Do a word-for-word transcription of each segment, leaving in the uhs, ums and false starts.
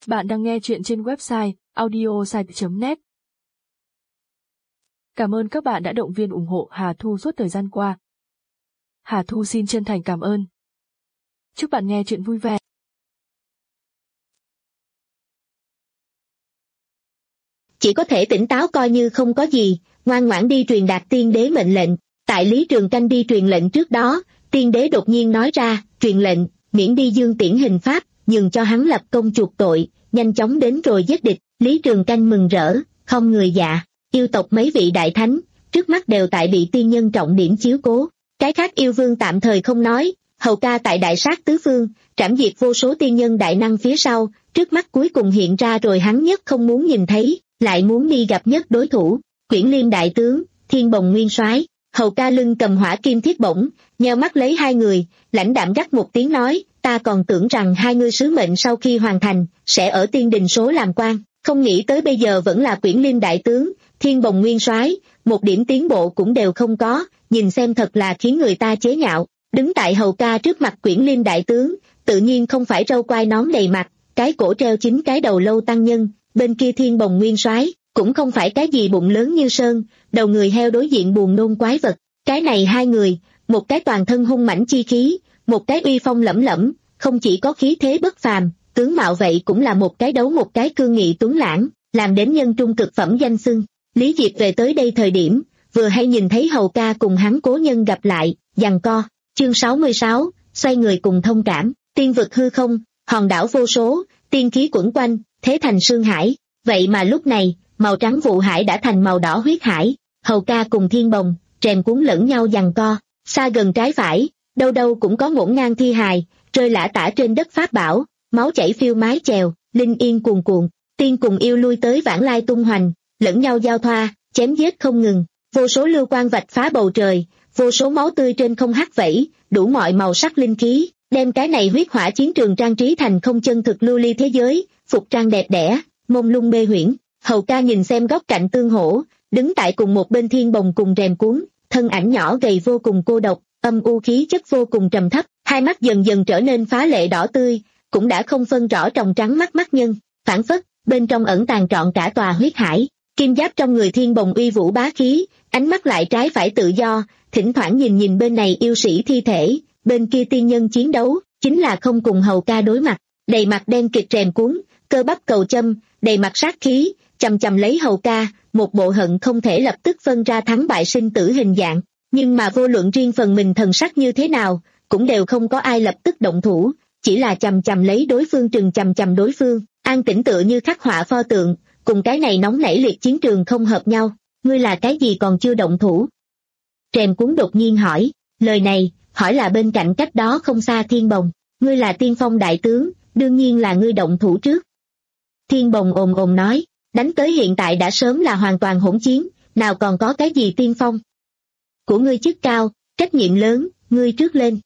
Bạn đang nghe chuyện trên website audiosite chấm net. Cảm ơn các bạn đã động viên ủng hộ Hà Thu suốt thời gian qua. Hà Thu xin chân thành cảm ơn. Chúc bạn nghe chuyện vui vẻ. Chỉ có thể tỉnh táo coi như không có gì, ngoan ngoãn đi truyền đạt tiên đế mệnh lệnh. Tại Lý Trường Canh đi truyền lệnh trước đó, tiên đế đột nhiên nói ra, truyền lệnh, miễn đi Dương Tiễn hình pháp, nhường cho hắn lập công chuộc tội, nhanh chóng đến rồi giết địch. Lý Trường Canh mừng rỡ, không người dạ, yêu tộc mấy vị đại thánh, trước mắt đều tại bị tiên nhân trọng điểm chiếu cố. Cái khác yêu vương tạm thời không nói, hầu ca tại đại sát tứ phương, trảm diệt vô số tiên nhân đại năng phía sau, trước mắt cuối cùng hiện ra rồi hắn nhất không muốn nhìn thấy, lại muốn đi gặp nhất đối thủ, Quyển Liêm đại tướng, Thiên Bồng nguyên soái. Hầu ca lưng cầm hỏa kim thiết bổng, nheo mắt lấy hai người, lãnh đạm gắt một tiếng nói, ta còn tưởng rằng hai ngươi sứ mệnh sau khi hoàn thành, sẽ ở tiên đình số làm quan, không nghĩ tới bây giờ vẫn là Quyển Liêm đại tướng, Thiên Bồng nguyên soái, một điểm tiến bộ cũng đều không có, nhìn xem thật là khiến người ta chế nhạo. Đứng tại hầu ca trước mặt Quyển Liêm đại tướng, tự nhiên không phải râu quai nón đầy mặt, cái cổ treo chính cái đầu lâu tăng nhân, bên kia Thiên Bồng nguyên soái cũng không phải cái gì bụng lớn như sơn, đầu người heo đối diện buồn nôn quái vật. Cái này hai người, một cái toàn thân hung mãnh chi khí, một cái uy phong lẫm lẫm, không chỉ có khí thế bất phàm, tướng mạo vậy cũng là một cái đấu một cái cương nghị tuấn lãng, làm đến nhân trung cực phẩm danh xưng. Lý Diệp về tới đây thời điểm, vừa hay nhìn thấy hầu ca cùng hắn cố nhân gặp lại, giằng co. Chương sáu mươi sáu, xoay người cùng thông cảm, tiên vực hư không, hòn đảo vô số, tiên khí quẩn quanh, thế thành sương hải. Vậy mà lúc này, màu trắng vụ hải đã thành màu đỏ huyết hải, hầu ca cùng Thiên Bồng, rèm cuốn lẫn nhau giằng co, xa gần trái phải, đâu đâu cũng có ngổn ngang thi hài, rơi lả tả trên đất pháp bảo, máu chảy phiêu mái chèo, linh yên cuồn cuộn, tiên cùng yêu lui tới vãng lai tung hoành, lẫn nhau giao thoa, chém giết không ngừng, vô số lưu quang vạch phá bầu trời, vô số máu tươi trên không hắt vẩy, đủ mọi màu sắc linh khí, đem cái này huyết hỏa chiến trường trang trí thành không chân thực lưu ly thế giới, phục trang đẹp đẽ, mông lung mê huyễn. Hầu ca nhìn xem góc cạnh tương hỗ, đứng tại cùng một bên Thiên Bồng cùng rèm cuốn, thân ảnh nhỏ gầy vô cùng cô độc, âm u khí chất vô cùng trầm thấp, hai mắt dần dần trở nên phá lệ đỏ tươi, cũng đã không phân rõ tròng trắng mắt mắt nhân, phản phất, bên trong ẩn tàng trọn cả tòa huyết hải. Kim giáp trong người Thiên Bồng uy vũ bá khí, ánh mắt lại trái phải tự do, thỉnh thoảng nhìn nhìn bên này yêu sĩ thi thể, bên kia tiên nhân chiến đấu, chính là không cùng hầu ca đối mặt, đầy mặt đen kịt rèm cuốn, cơ bắp cầu châm, đầy mặt sát khí, chầm chầm lấy hầu ca, một bộ hận không thể lập tức phân ra thắng bại sinh tử hình dạng, nhưng mà vô luận riêng phần mình thần sắc như thế nào, cũng đều không có ai lập tức động thủ, chỉ là chầm chầm lấy đối phương trừng chầm chầm đối phương, an tĩnh tựa như khắc họa pho tượng, cùng cái này nóng nảy liệt chiến trường không hợp nhau. Ngươi là cái gì còn chưa động thủ? Rèm cuốn đột nhiên hỏi, lời này, hỏi là bên cạnh cách đó không xa Thiên Bồng, ngươi là tiên phong đại tướng, đương nhiên là ngươi động thủ trước. Thiên Bồng ồm ồm nói, đánh tới hiện tại đã sớm là hoàn toàn hỗn chiến, nào còn có cái gì tiên phong. Của ngươi chức cao, trách nhiệm lớn, ngươi trước lên.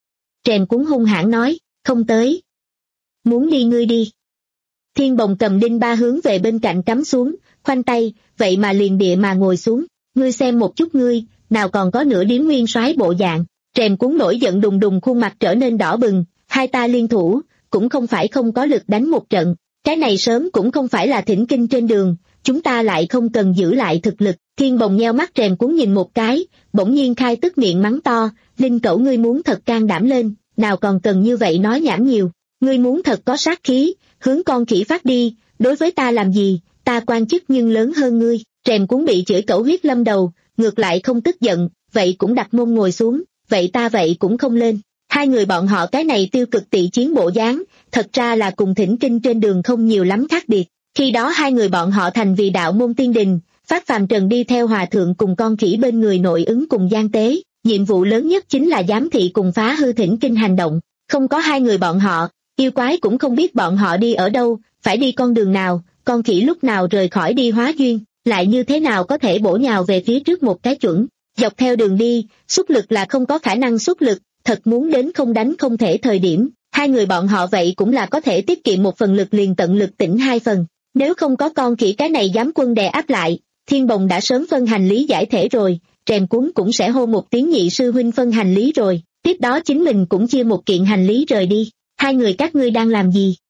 Rèm cuốn hung hãn nói, không tới. Muốn đi ngươi đi. Thiên Bồng cầm đinh ba hướng về bên cạnh cắm xuống, khoanh tay, vậy mà liền địa mà ngồi xuống. Ngươi xem một chút ngươi, nào còn có nửa điếm nguyên soái bộ dạng. Rèm cuốn nổi giận đùng đùng, khuôn mặt trở nên đỏ bừng, hai ta liên thủ, cũng không phải không có lực đánh một trận. Cái này sớm cũng không phải là thỉnh kinh trên đường, chúng ta lại không cần giữ lại thực lực. Thiên Bồng nheo mắt rèm cuốn nhìn một cái, bỗng nhiên khai tức miệng mắng to, Linh cẩu ngươi muốn thật can đảm lên, nào còn cần như vậy nói nhảm nhiều. Ngươi muốn thật có sát khí, hướng con khỉ phát đi, đối với ta làm gì, ta quan chức nhưng lớn hơn ngươi. Rèm cuốn bị chửi cẩu huyết lâm đầu, ngược lại không tức giận, vậy cũng đặt mông ngồi xuống, vậy ta vậy cũng không lên. Hai người bọn họ cái này tiêu cực tị chiến bộ dáng, thật ra là cùng thỉnh kinh trên đường không nhiều lắm khác biệt. Khi đó hai người bọn họ thành vì đạo môn tiên đình, Phát Phàm Trần đi theo hòa thượng cùng con khỉ bên người nội ứng cùng gian tế, nhiệm vụ lớn nhất chính là giám thị cùng phá hư thỉnh kinh hành động. Không có hai người bọn họ, yêu quái cũng không biết bọn họ đi ở đâu, phải đi con đường nào, con khỉ lúc nào rời khỏi đi hóa duyên, lại như thế nào có thể bổ nhào về phía trước một cái chuẩn. Dọc theo đường đi, xuất lực là không có khả năng xuất lực, thật muốn đến không đánh không thể thời điểm, hai người bọn họ vậy cũng là có thể tiết kiệm một phần lực liền tận lực tỉnh hai phần. Nếu không có con khỉ cái này dám quân đè áp lại, Thiên Bồng đã sớm phân hành lý giải thể rồi, rèm cuốn cũng sẽ hô một tiếng nhị sư huynh phân hành lý rồi, tiếp đó chính mình cũng chia một kiện hành lý rời đi. Hai người các ngươi đang làm gì?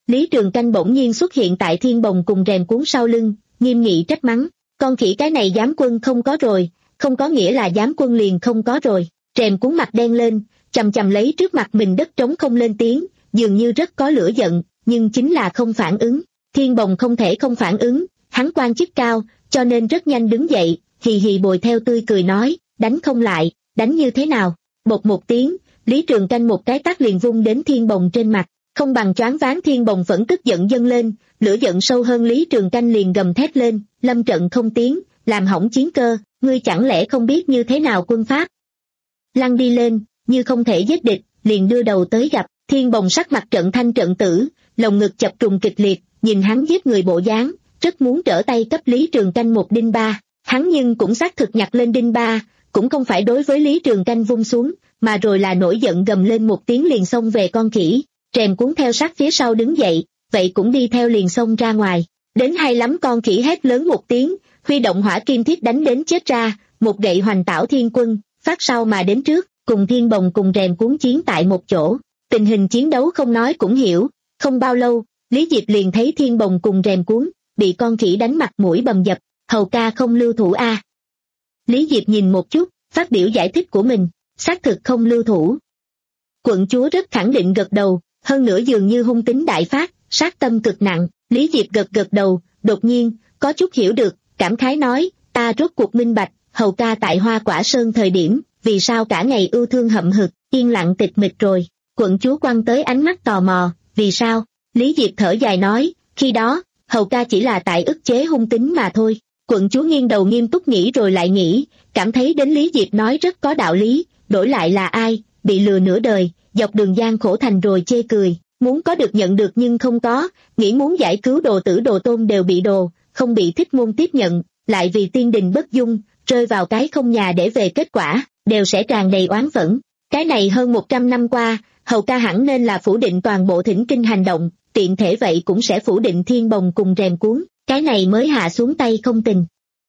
Lý Trường Canh bỗng nhiên xuất hiện tại Thiên Bồng cùng Rèm Cuốn sau lưng, nghiêm nghị trách mắng, con khỉ cái này giám quân không có rồi, không có nghĩa là giám quân liền không có rồi. Rèm Cuốn mặt đen lên, chầm chầm lấy trước mặt mình đất trống không lên tiếng, dường như rất có lửa giận, nhưng chính là không phản ứng. Thiên Bồng không thể không phản ứng, hắn quan chức cao, cho nên rất nhanh đứng dậy, hì hì bồi theo tươi cười nói, đánh không lại, đánh như thế nào? Bột một tiếng, Lý Trường Canh một cái tát liền vung đến Thiên Bồng trên mặt, không bằng choáng váng. Thiên Bồng vẫn tức giận dâng lên, lửa giận sâu hơn. Lý Trường Canh liền gầm thét lên, lâm trận không tiến, làm hỏng chiến cơ, ngươi chẳng lẽ không biết như thế nào quân pháp? Lăn đi lên, như không thể giết địch, liền đưa đầu tới gặp. Thiên Bồng sắc mặt trận thanh trận tử, lồng ngực chập trùng kịch liệt, nhìn hắn giết người bộ dáng, rất muốn trở tay cấp Lý Trường Canh một đinh ba. Hắn nhưng cũng xác thực nhặt lên đinh ba, cũng không phải đối với Lý Trường Canh vung xuống, mà rồi là nổi giận gầm lên một tiếng liền xông về con khỉ. Rèm Cuốn theo sát phía sau đứng dậy, vậy cũng đi theo liền xông ra ngoài. Đến hay lắm, con khỉ hét lớn một tiếng, huy động hỏa kim thiết đánh đến chết ra, một gậy hoành tảo thiên quân, phát sau mà đến trước, cùng Thiên Bồng cùng Rèm Cuốn chiến tại một chỗ. Tình hình chiến đấu không nói cũng hiểu, không bao lâu, Lý Diệp liền thấy Thiên Bồng cùng Rèm Cuốn bị con khỉ đánh mặt mũi bầm dập, hầu ca không lưu thủ a. À. Lý Diệp nhìn một chút, phát biểu giải thích của mình, xác thực không lưu thủ. Quận chúa rất khẳng định gật đầu, hơn nữa dường như hung tính đại phát, sát tâm cực nặng. Lý Diệp gật gật đầu, đột nhiên, có chút hiểu được, cảm khái nói, ta rốt cuộc minh bạch, hầu ca tại Hoa Quả Sơn thời điểm, vì sao cả ngày ưu thương hậm hực, yên lặng tịch mịch rồi. Quận chúa quăng tới ánh mắt tò mò, vì sao? Lý Diệp thở dài nói, khi đó, hầu ca chỉ là tại ức chế hung tính mà thôi. Quận chúa nghiêng đầu nghiêm túc nghĩ rồi lại nghĩ, cảm thấy đến Lý Diệp nói rất có đạo lý, đổi lại là ai, bị lừa nửa đời, dọc đường gian khổ thành rồi chê cười, muốn có được nhận được nhưng không có, nghĩ muốn giải cứu đồ tử đồ tôn đều bị đồ, không bị thích môn tiếp nhận, lại vì tiên đình bất dung, rơi vào cái không nhà để về, kết quả, đều sẽ tràn đầy oán phẫn. Cái này hơn một trăm năm qua, hầu ca hẳn nên là phủ định toàn bộ thỉnh kinh hành động, tiện thể vậy cũng sẽ phủ định Thiên Bồng cùng Rèm Cuốn, cái này mới hạ xuống tay không tình.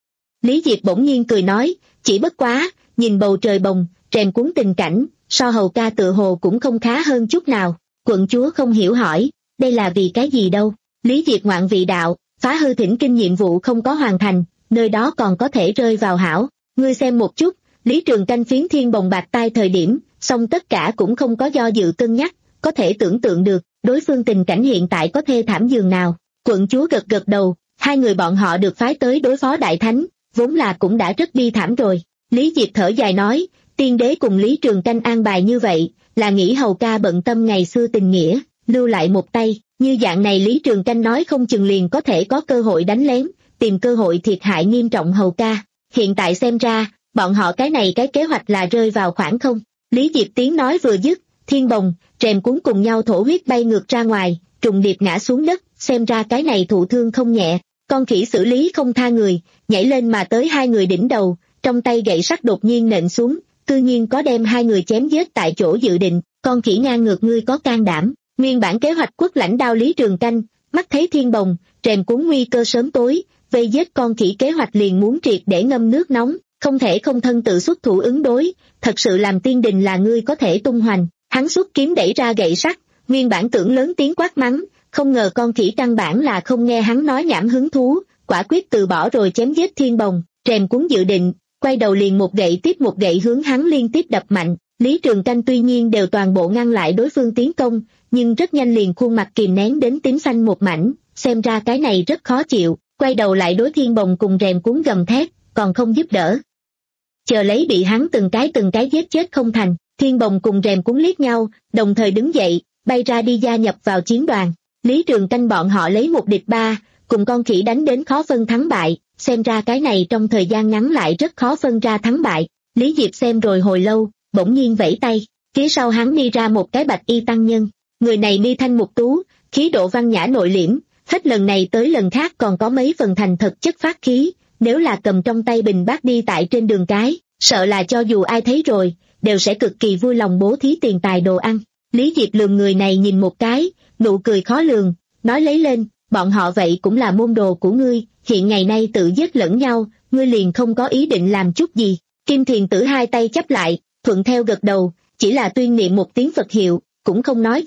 Lý Diệp bỗng nhiên cười nói, chỉ bất quá, nhìn bầu trời bồng, Rèm Cuốn tình cảnh, so hầu ca tựa hồ cũng không khá hơn chút nào. Quận chúa không hiểu hỏi, đây là vì cái gì đâu? Lý Diệp ngoạn vị đạo, phá hư thỉnh kinh nhiệm vụ không có hoàn thành, nơi đó còn có thể rơi vào hảo. Ngươi xem một chút, Lý Trường Canh phiến Thiên Bồng bạc tai thời điểm, song tất cả cũng không có do dự cân nhắc, có thể tưởng tượng được, đối phương tình cảnh hiện tại có thê thảm giường nào. Quận chúa gật gật đầu, hai người bọn họ được phái tới đối phó đại thánh, vốn là cũng đã rất bi thảm rồi. Lý Diệp thở dài nói, tiên đế cùng Lý Trường Canh an bài như vậy, là nghĩ hầu ca bận tâm ngày xưa tình nghĩa, lưu lại một tay, như dạng này Lý Trường Canh nói không chừng liền có thể có cơ hội đánh lén, tìm cơ hội thiệt hại nghiêm trọng hầu ca. Hiện tại xem ra, bọn họ cái này cái kế hoạch là rơi vào khoảng không. Lý Diệp tiếng nói vừa dứt, Thiên Bồng, Rèm Cuốn cùng nhau thổ huyết bay ngược ra ngoài, trùng điệp ngã xuống đất, xem ra cái này thụ thương không nhẹ. Con khỉ xử lý không tha người, nhảy lên mà tới hai người đỉnh đầu, trong tay gậy sắt đột nhiên nện xuống, cư nhiên có đem hai người chém giết tại chỗ dự định. Con khỉ ngang ngược, ngươi có can đảm. Nguyên bản kế hoạch quất lãnh đao Lý Trường Canh, mắt thấy Thiên Bồng, Rèm Cuốn nguy cơ sớm tối, vây giết con khỉ kế hoạch liền muốn triệt để ngâm nước nóng, không thể không thân tự xuất thủ ứng đối, thật sự làm tiên đình là ngươi có thể tung hoành. Hắn xuất kiếm đẩy ra gậy sắt, nguyên bản tưởng lớn tiếng quát mắng, không ngờ con khỉ căn bản là không nghe hắn nói nhảm hứng thú, quả quyết từ bỏ rồi chém giết Thiên Bồng. Rèm Cuốn dự định, quay đầu liền một gậy tiếp một gậy hướng hắn liên tiếp đập mạnh. Lý Trường Canh tuy nhiên đều toàn bộ ngăn lại đối phương tiến công, nhưng rất nhanh liền khuôn mặt kìm nén đến tím xanh một mảnh, xem ra cái này rất khó chịu, quay đầu lại đối Thiên Bồng cùng Rèm Cuốn gầm thét, còn không giúp đỡ. Chờ lấy bị hắn từng cái từng cái giết chết không thành. Thiên Bồng cùng Rèm Cuốn liếc nhau, đồng thời đứng dậy, bay ra đi gia nhập vào chiến đoàn. Lý Trường Canh bọn họ lấy một địch ba, cùng con khỉ đánh đến khó phân thắng bại, xem ra cái này trong thời gian ngắn lại rất khó phân ra thắng bại. Lý Diệp xem rồi hồi lâu, bỗng nhiên vẫy tay, phía sau hắn đi ra một cái bạch y tăng nhân. Người này mi thanh mục tú, khí độ văn nhã nội liễm, hết lần này tới lần khác còn có mấy phần thành thật chất phát khí, nếu là cầm trong tay bình bát đi tại trên đường cái, sợ là cho dù ai thấy rồi, đều sẽ cực kỳ vui lòng bố thí tiền tài đồ ăn. Lý Diệp lườm người này nhìn một cái, nụ cười khó lường, nói lấy lên, bọn họ vậy cũng là môn đồ của ngươi, hiện ngày nay tự giết lẫn nhau, ngươi liền không có ý định làm chút gì. Kim Thiền Tử hai tay chắp lại, thuận theo gật đầu, chỉ là tuyên niệm một tiếng Phật hiệu, cũng không nói gì,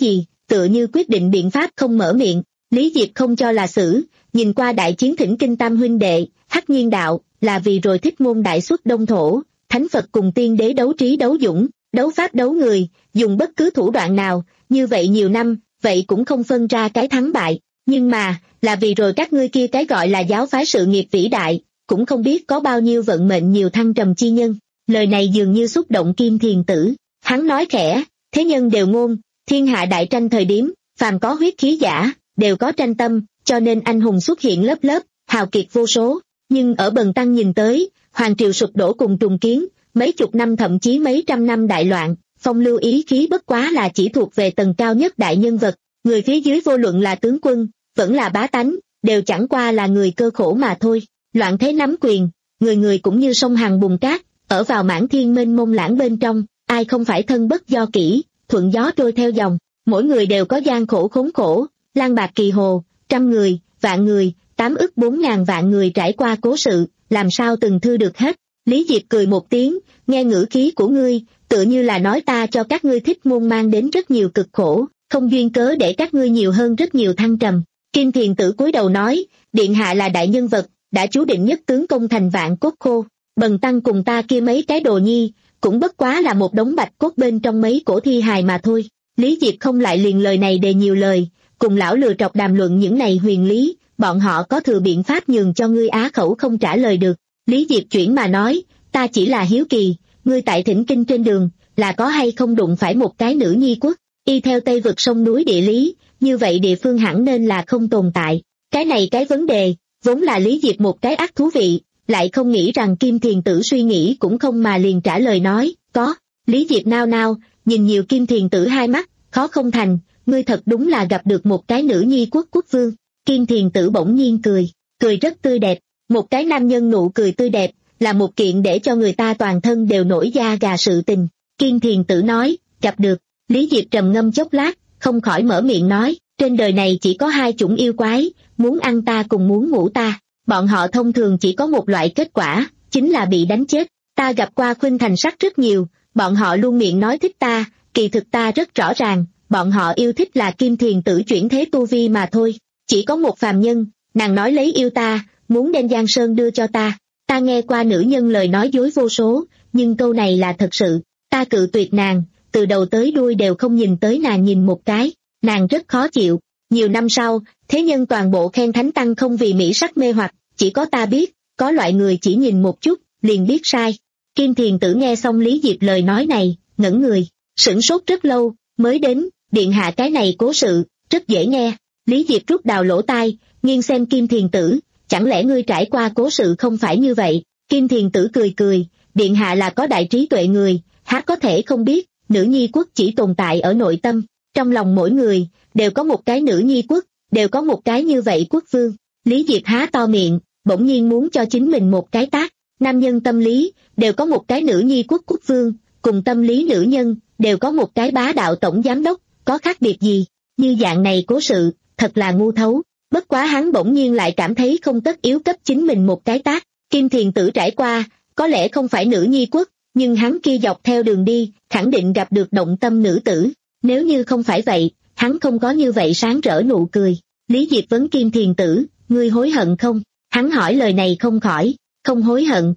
tựa như quyết định biện pháp không mở miệng. Lý Diệp không cho là xử, nhìn qua đại chiến thỉnh kinh tam huynh đệ, Hắc Nhiên đạo, là vì rồi thích môn đại xuất đông thổ, thánh Phật cùng tiên đế đấu trí đấu dũng, đấu pháp đấu người, dùng bất cứ thủ đoạn nào, như vậy nhiều năm, vậy cũng không phân ra cái thắng bại, nhưng mà, là vì rồi các ngươi kia cái gọi là giáo phái sự nghiệp vĩ đại, cũng không biết có bao nhiêu vận mệnh nhiều thăng trầm chi nhân. Lời này dường như xúc động Kim Thiền Tử, hắn nói khẽ, thế nhân đều ngôn, thiên hạ đại tranh thời điểm, phàm có huyết khí giả, đều có tranh tâm, cho nên anh hùng xuất hiện lớp lớp, hào kiệt vô số, nhưng ở Bần Tăng nhìn tới, hoàng triều sụp đổ cùng trùng kiến, mấy chục năm thậm chí mấy trăm năm đại loạn, phong lưu ý khí bất quá là chỉ thuộc về tầng cao nhất đại nhân vật, người phía dưới vô luận là tướng quân, vẫn là bá tánh, đều chẳng qua là người cơ khổ mà thôi. Loạn thế nắm quyền, người người cũng như sông Hằng bùn cát, ở vào mãn thiên mênh mông lãng bên trong, ai không phải thân bất do kỷ, thuận gió trôi theo dòng, mỗi người đều có gian khổ khốn khổ, lang bạc kỳ hồ, trăm người, vạn người, tám ức bốn ngàn vạn người trải qua cố sự, làm sao từng thư được hết. Lý Diệp cười một tiếng, nghe ngữ khí của ngươi, tựa như là nói ta cho các ngươi thích môn mang đến rất nhiều cực khổ, không duyên cớ để các ngươi nhiều hơn rất nhiều thăng trầm. Kim Thiền Tử cúi đầu nói, điện hạ là đại nhân vật, đã chú định nhất tướng công thành vạn cốt khô, Bần Tăng cùng ta kia mấy cái đồ nhi, cũng bất quá là một đống bạch cốt bên trong mấy cổ thi hài mà thôi. Lý Diệp không lại liền lời này để nhiều lời, cùng lão lừa trọc đàm luận những này huyền lý, bọn họ có thừa biện pháp nhường cho ngươi á khẩu không trả lời được. Lý Diệp chuyển mà nói, ta chỉ là hiếu kỳ, ngươi tại thỉnh kinh trên đường, là có hay không đụng phải một cái nữ nhi quốc, y theo Tây vực sông núi địa lý, như vậy địa phương hẳn nên là không tồn tại. Cái này cái vấn đề, vốn là Lý Diệp một cái ác thú vị, lại không nghĩ rằng Kim Thiền Tử suy nghĩ cũng không mà liền trả lời nói, có. Lý Diệp nao nao, nhìn nhiều Kim Thiền Tử hai mắt, khó không thành, ngươi thật đúng là gặp được một cái nữ nhi quốc quốc vương. Kim Thiền Tử bỗng nhiên cười, cười rất tươi đẹp, một cái nam nhân nụ cười tươi đẹp, là một kiện để cho người ta toàn thân đều nổi da gà sự tình. Kim Thiền Tử nói, gặp được. Lý Diệp trầm ngâm chốc lát, không khỏi mở miệng nói, trên đời này chỉ có hai chủng yêu quái, muốn ăn ta cùng muốn ngủ ta, bọn họ thông thường chỉ có một loại kết quả, chính là bị đánh chết. Ta gặp qua Khuynh Thành Sắc rất nhiều, bọn họ luôn miệng nói thích ta, kỳ thực ta rất rõ ràng, bọn họ yêu thích là Kim Thiền Tử chuyển thế tu vi mà thôi. Chỉ có một phàm nhân, nàng nói lấy yêu ta, muốn đem Giang Sơn đưa cho ta. Ta nghe qua nữ nhân lời nói dối vô số, nhưng câu này là thật sự. Ta cự tuyệt nàng, từ đầu tới đuôi đều không nhìn tới nàng nhìn một cái, nàng rất khó chịu. Nhiều năm sau, thế nhân toàn bộ khen Thánh Tăng không vì mỹ sắc mê hoặc, chỉ có ta biết, có loại người chỉ nhìn một chút, liền biết sai. Kim Thiền Tử nghe xong Lý Diệp lời nói này, ngẩn người, sửng sốt rất lâu, mới đến, điện hạ cái này cố sự, rất dễ nghe. Lý Diệp rút đào lỗ tai, nghiêng xem Kim Thiền Tử, chẳng lẽ ngươi trải qua cố sự không phải như vậy? Kim Thiền Tử cười cười, điện hạ là có đại trí tuệ người, há có thể không biết, nữ nhi quốc chỉ tồn tại ở nội tâm, trong lòng mỗi người, đều có một cái nữ nhi quốc, đều có một cái như vậy quốc vương. Lý Diệp há to miệng, bỗng nhiên muốn cho chính mình một cái tát. Nam nhân tâm lý, đều có một cái nữ nhi quốc quốc vương, cùng tâm lý nữ nhân, đều có một cái bá đạo tổng giám đốc, có khác biệt gì? Như dạng này cố sự, thật là ngu thấu. Bất quá hắn bỗng nhiên lại cảm thấy không tất yếu cấp chính mình một cái tát. Kim Thiền Tử trải qua, có lẽ không phải nữ nhi quốc, nhưng hắn kia dọc theo đường đi, khẳng định gặp được động tâm nữ tử. Nếu như không phải vậy, hắn không có như vậy sáng rỡ nụ cười. Lý Diệp vấn Kim Thiền Tử, ngươi hối hận không? Hắn hỏi lời này không khỏi, không hối hận.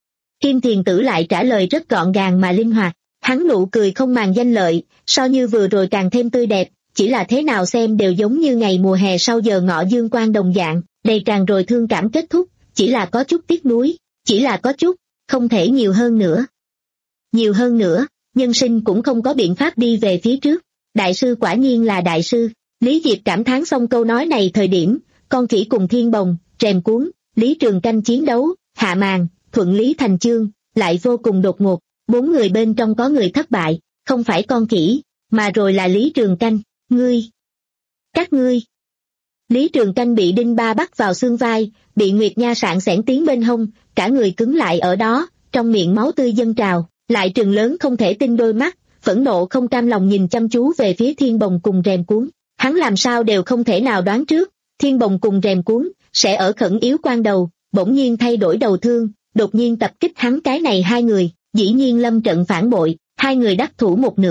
Kim Thiền Tử lại trả lời rất gọn gàng mà linh hoạt, hắn nụ cười không màng danh lợi, so như vừa rồi càng thêm tươi đẹp, chỉ là thế nào xem đều giống như ngày mùa hè sau giờ ngọ dương quang đồng dạng, đầy tràn rồi thương cảm kết thúc, chỉ là có chút tiếc nuối, chỉ là có chút, không thể nhiều hơn nữa. Nhiều hơn nữa, nhân sinh cũng không có biện pháp đi về phía trước. Đại sư quả nhiên là đại sư. Lý Diệp cảm thán xong câu nói này thời điểm, con khỉ cùng thiên bồng, rèm cuốn, Lý Trường Canh chiến đấu, hạ màn, thuận lý thành chương, lại vô cùng đột ngột. Bốn người bên trong có người thất bại, không phải con khỉ, mà rồi là Lý Trường Canh. Ngươi! Các ngươi! Lý Trường Canh bị đinh ba bắt vào xương vai, bị Nguyệt Nha sạn sẻn tiến bên hông, cả người cứng lại ở đó, trong miệng máu tươi dâng trào, lại trừng lớn không thể tin đôi mắt, phẫn nộ không cam lòng nhìn chăm chú về phía thiên bồng cùng rèm cuốn. Hắn làm sao đều không thể nào đoán trước, thiên bồng cùng rèm cuốn, sẽ ở khẩn yếu quan đầu, bỗng nhiên thay đổi đầu thương, đột nhiên tập kích hắn cái này hai người, dĩ nhiên lâm trận phản bội, hai người đắc thủ một nửa.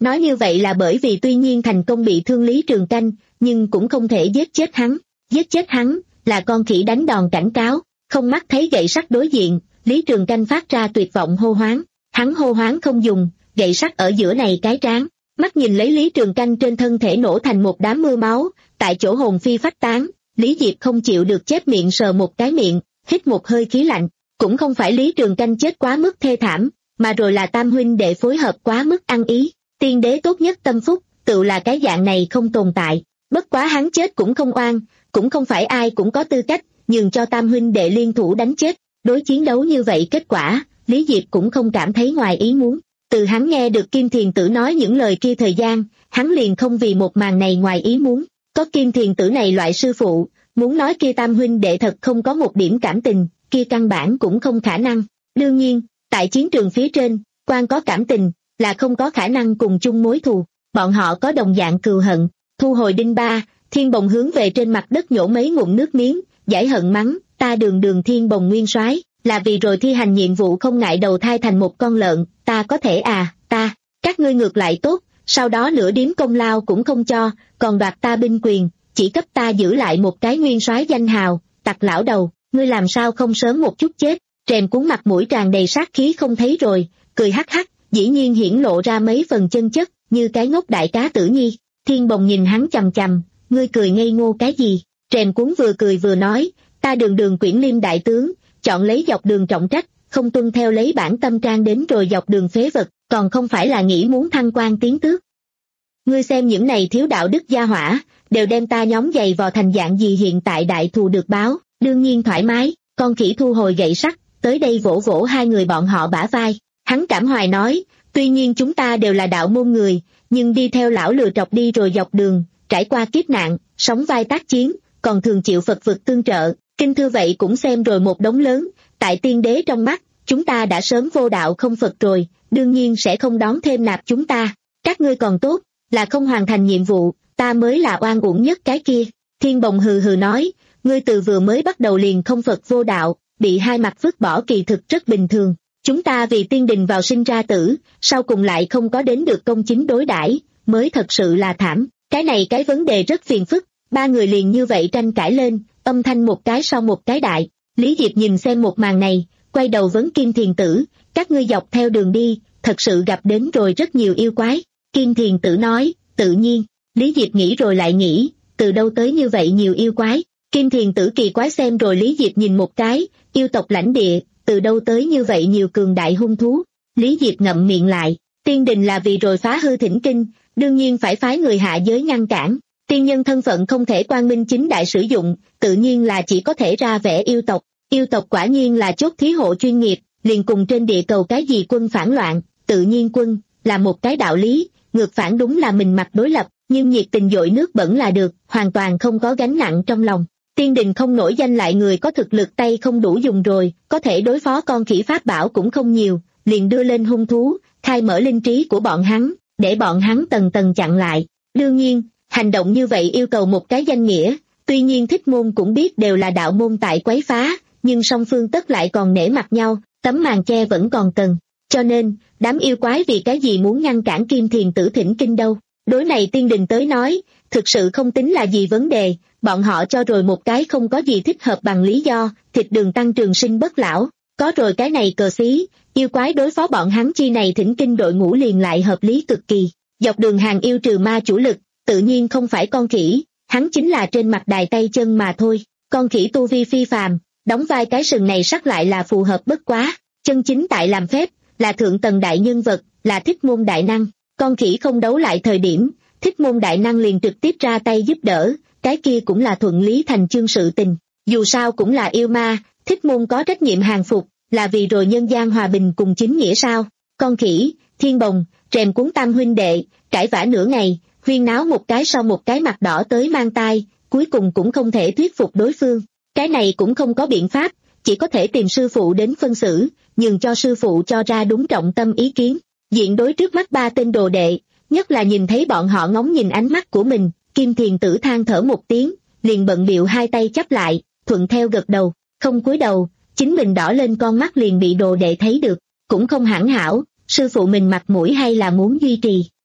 Nói như vậy là bởi vì tuy nhiên thành công bị thương Lý Trường Canh, nhưng cũng không thể giết chết hắn. Giết chết hắn, là con khỉ đánh đòn cảnh cáo. Không mắt thấy gậy sắt đối diện, Lý Trường Canh phát ra tuyệt vọng hô hoáng. Hắn hô hoáng không dùng, gậy sắt ở giữa này cái trán. Mắt nhìn lấy Lý Trường Canh trên thân thể nổ thành một đám mưa máu, tại chỗ hồn phi phách tán, Lý Diệp không chịu được chép miệng sờ một cái miệng, hít một hơi khí lạnh. Cũng không phải Lý Trường Canh chết quá mức thê thảm, mà rồi là tam huynh đệ phối hợp quá mức ăn ý. Tiên đế tốt nhất tâm phúc, tự là cái dạng này không tồn tại. Bất quá hắn chết cũng không oan, cũng không phải ai cũng có tư cách nhường cho tam huynh đệ liên thủ đánh chết. Đối chiến đấu như vậy kết quả, Lý Diệp cũng không cảm thấy ngoài ý muốn. Từ hắn nghe được Kim Thiền Tử nói những lời kia thời gian, hắn liền không vì một màn này ngoài ý muốn. Có Kim Thiền Tử này loại sư phụ, muốn nói kia tam huynh đệ thật không có một điểm cảm tình, kia căn bản cũng không khả năng. Đương nhiên, tại chiến trường phía trên, quan có cảm tình, là không có khả năng cùng chung mối thù. Bọn họ có đồng dạng cừu hận. Thu hồi đinh ba, Thiên Bồng hướng về trên mặt đất nhổ mấy ngụm nước miếng, giải hận mắng, ta đường đường Thiên Bồng nguyên soái, là vì rồi thi hành nhiệm vụ không ngại đầu thai thành một con lợn, ta có thể à, ta, các ngươi ngược lại tốt, sau đó nửa điếm công lao cũng không cho, còn đoạt ta binh quyền, chỉ cấp ta giữ lại một cái nguyên soái danh hào, tặc lão đầu, ngươi làm sao không sớm một chút chết. Trèm cuốn mặt mũi tràn đầy sát khí không thấy rồi, cười hắc hắc, dĩ nhiên hiển lộ ra mấy phần chân chất, như cái ngốc đại cá Tử Nhi. Thiên Bồng nhìn hắn chằm chằm, ngươi cười ngây ngô cái gì? Trèm cuốn vừa cười vừa nói, ta đường đường Quyển Liêm đại tướng, chọn lấy dọc đường trọng trách, không tuân theo lấy bản tâm trang đến rồi dọc đường phế vật, còn không phải là nghĩ muốn thăng quan tiến tước. Ngươi xem những này thiếu đạo đức gia hỏa, đều đem ta nhóm giày vò thành dạng gì hiện tại đại thù được báo, đương nhiên thoải mái. Con khỉ thu hồi gậy sắt, tới đây vỗ vỗ hai người bọn họ bả vai. Hắn cảm hoài nói, tuy nhiên chúng ta đều là đạo môn người, nhưng đi theo lão lừa trọc đi rồi dọc đường, trải qua kiếp nạn, sống vai tác chiến, còn thường chịu Phật vực tương trợ, kinh thư vậy cũng xem rồi một đống lớn, tại tiên đế trong mắt, chúng ta đã sớm vô đạo không Phật rồi, đương nhiên sẽ không đón thêm nạp chúng ta. Các ngươi còn tốt, là không hoàn thành nhiệm vụ, ta mới là oan uổng nhất cái kia. Thiên Bồng hừ hừ nói, ngươi từ vừa mới bắt đầu liền không Phật vô đạo, bị hai mặt vứt bỏ kỳ thực rất bình thường. Chúng ta vì tiên đình vào sinh ra tử, sau cùng lại không có đến được công chính đối đãi, mới thật sự là thảm. Cái này cái vấn đề rất phiền phức, ba người liền như vậy tranh cãi lên, âm thanh một cái sau một cái đại. Lý Diệp nhìn xem một màn này, quay đầu vấn Kim Thiền Tử, các ngươi dọc theo đường đi, thật sự gặp đến rồi rất nhiều yêu quái. Kim Thiền Tử nói, tự nhiên. Lý Diệp nghĩ rồi lại nghĩ, từ đâu tới như vậy nhiều yêu quái. Kim Thiền Tử kỳ quái xem rồi Lý Diệp nhìn một cái, yêu tộc lãnh địa, từ đâu tới như vậy nhiều cường đại hung thú. Lý Diệp ngậm miệng lại, tiên đình là vì rồi phá hư thỉnh kinh, đương nhiên phải phái người hạ giới ngăn cản. Tiên nhân thân phận không thể quang minh chính đại sử dụng, tự nhiên là chỉ có thể ra vẻ yêu tộc. Yêu tộc quả nhiên là chốt thí hộ chuyên nghiệp, liền cùng trên địa cầu cái gì quân phản loạn, tự nhiên quân, là một cái đạo lý, ngược phản đúng là mình mặt đối lập, nhưng nhiệt tình dội nước bẩn là được, hoàn toàn không có gánh nặng trong lòng. Tiên đình không nổi danh lại người có thực lực tay không đủ dùng rồi, có thể đối phó con khỉ pháp bảo cũng không nhiều, liền đưa lên hung thú, khai mở linh trí của bọn hắn, để bọn hắn tầng tầng chặn lại. Đương nhiên, hành động như vậy yêu cầu một cái danh nghĩa, tuy nhiên Thích Môn cũng biết đều là đạo môn tại quấy phá, nhưng song phương tất lại còn nể mặt nhau, tấm màn che vẫn còn cần. Cho nên, đám yêu quái vì cái gì muốn ngăn cản Kim Thiền Tử thỉnh kinh đâu. Đối này tiên đình tới nói, thực sự không tính là gì vấn đề, bọn họ cho rồi một cái không có gì thích hợp bằng lý do, thịt đường tăng trường sinh bất lão, có rồi cái này cờ xí, yêu quái đối phó bọn hắn chi này thỉnh kinh đội ngũ liền lại hợp lý cực kỳ. Dọc đường hàng yêu trừ ma chủ lực, tự nhiên không phải con khỉ, hắn chính là trên mặt đài tay chân mà thôi. Con khỉ tu vi phi phàm, đóng vai cái sừng này sắc lại là phù hợp bất quá, chân chính tại làm phép, là thượng tầng đại nhân vật, là Thích Môn đại năng. Con khỉ không đấu lại thời điểm, Thích Môn đại năng liền trực tiếp ra tay giúp đỡ, cái kia cũng là thuận lý thành chương sự tình. Dù sao cũng là yêu ma, Thích Môn có trách nhiệm hàng phục, là vì rồi nhân gian hòa bình cùng chính nghĩa sao. Con khỉ, Thiên Bồng, Trèm Cuốn tam huynh đệ, cãi vã nửa ngày, huyên náo một cái sau một cái mặt đỏ tới mang tai, cuối cùng cũng không thể thuyết phục đối phương. Cái này cũng không có biện pháp, chỉ có thể tìm sư phụ đến phân xử, nhường cho sư phụ cho ra đúng trọng tâm ý kiến. Diện đối trước mắt ba tên đồ đệ, nhất là nhìn thấy bọn họ ngóng nhìn ánh mắt của mình, Kim Thiền Tử than thở một tiếng, liền bận bịu hai tay chắp lại, thuận theo gật đầu, không cúi đầu, chính mình đỏ lên con mắt liền bị đồ đệ thấy được, cũng không hẳn hảo, sư phụ mình mặt mũi hay là muốn duy trì.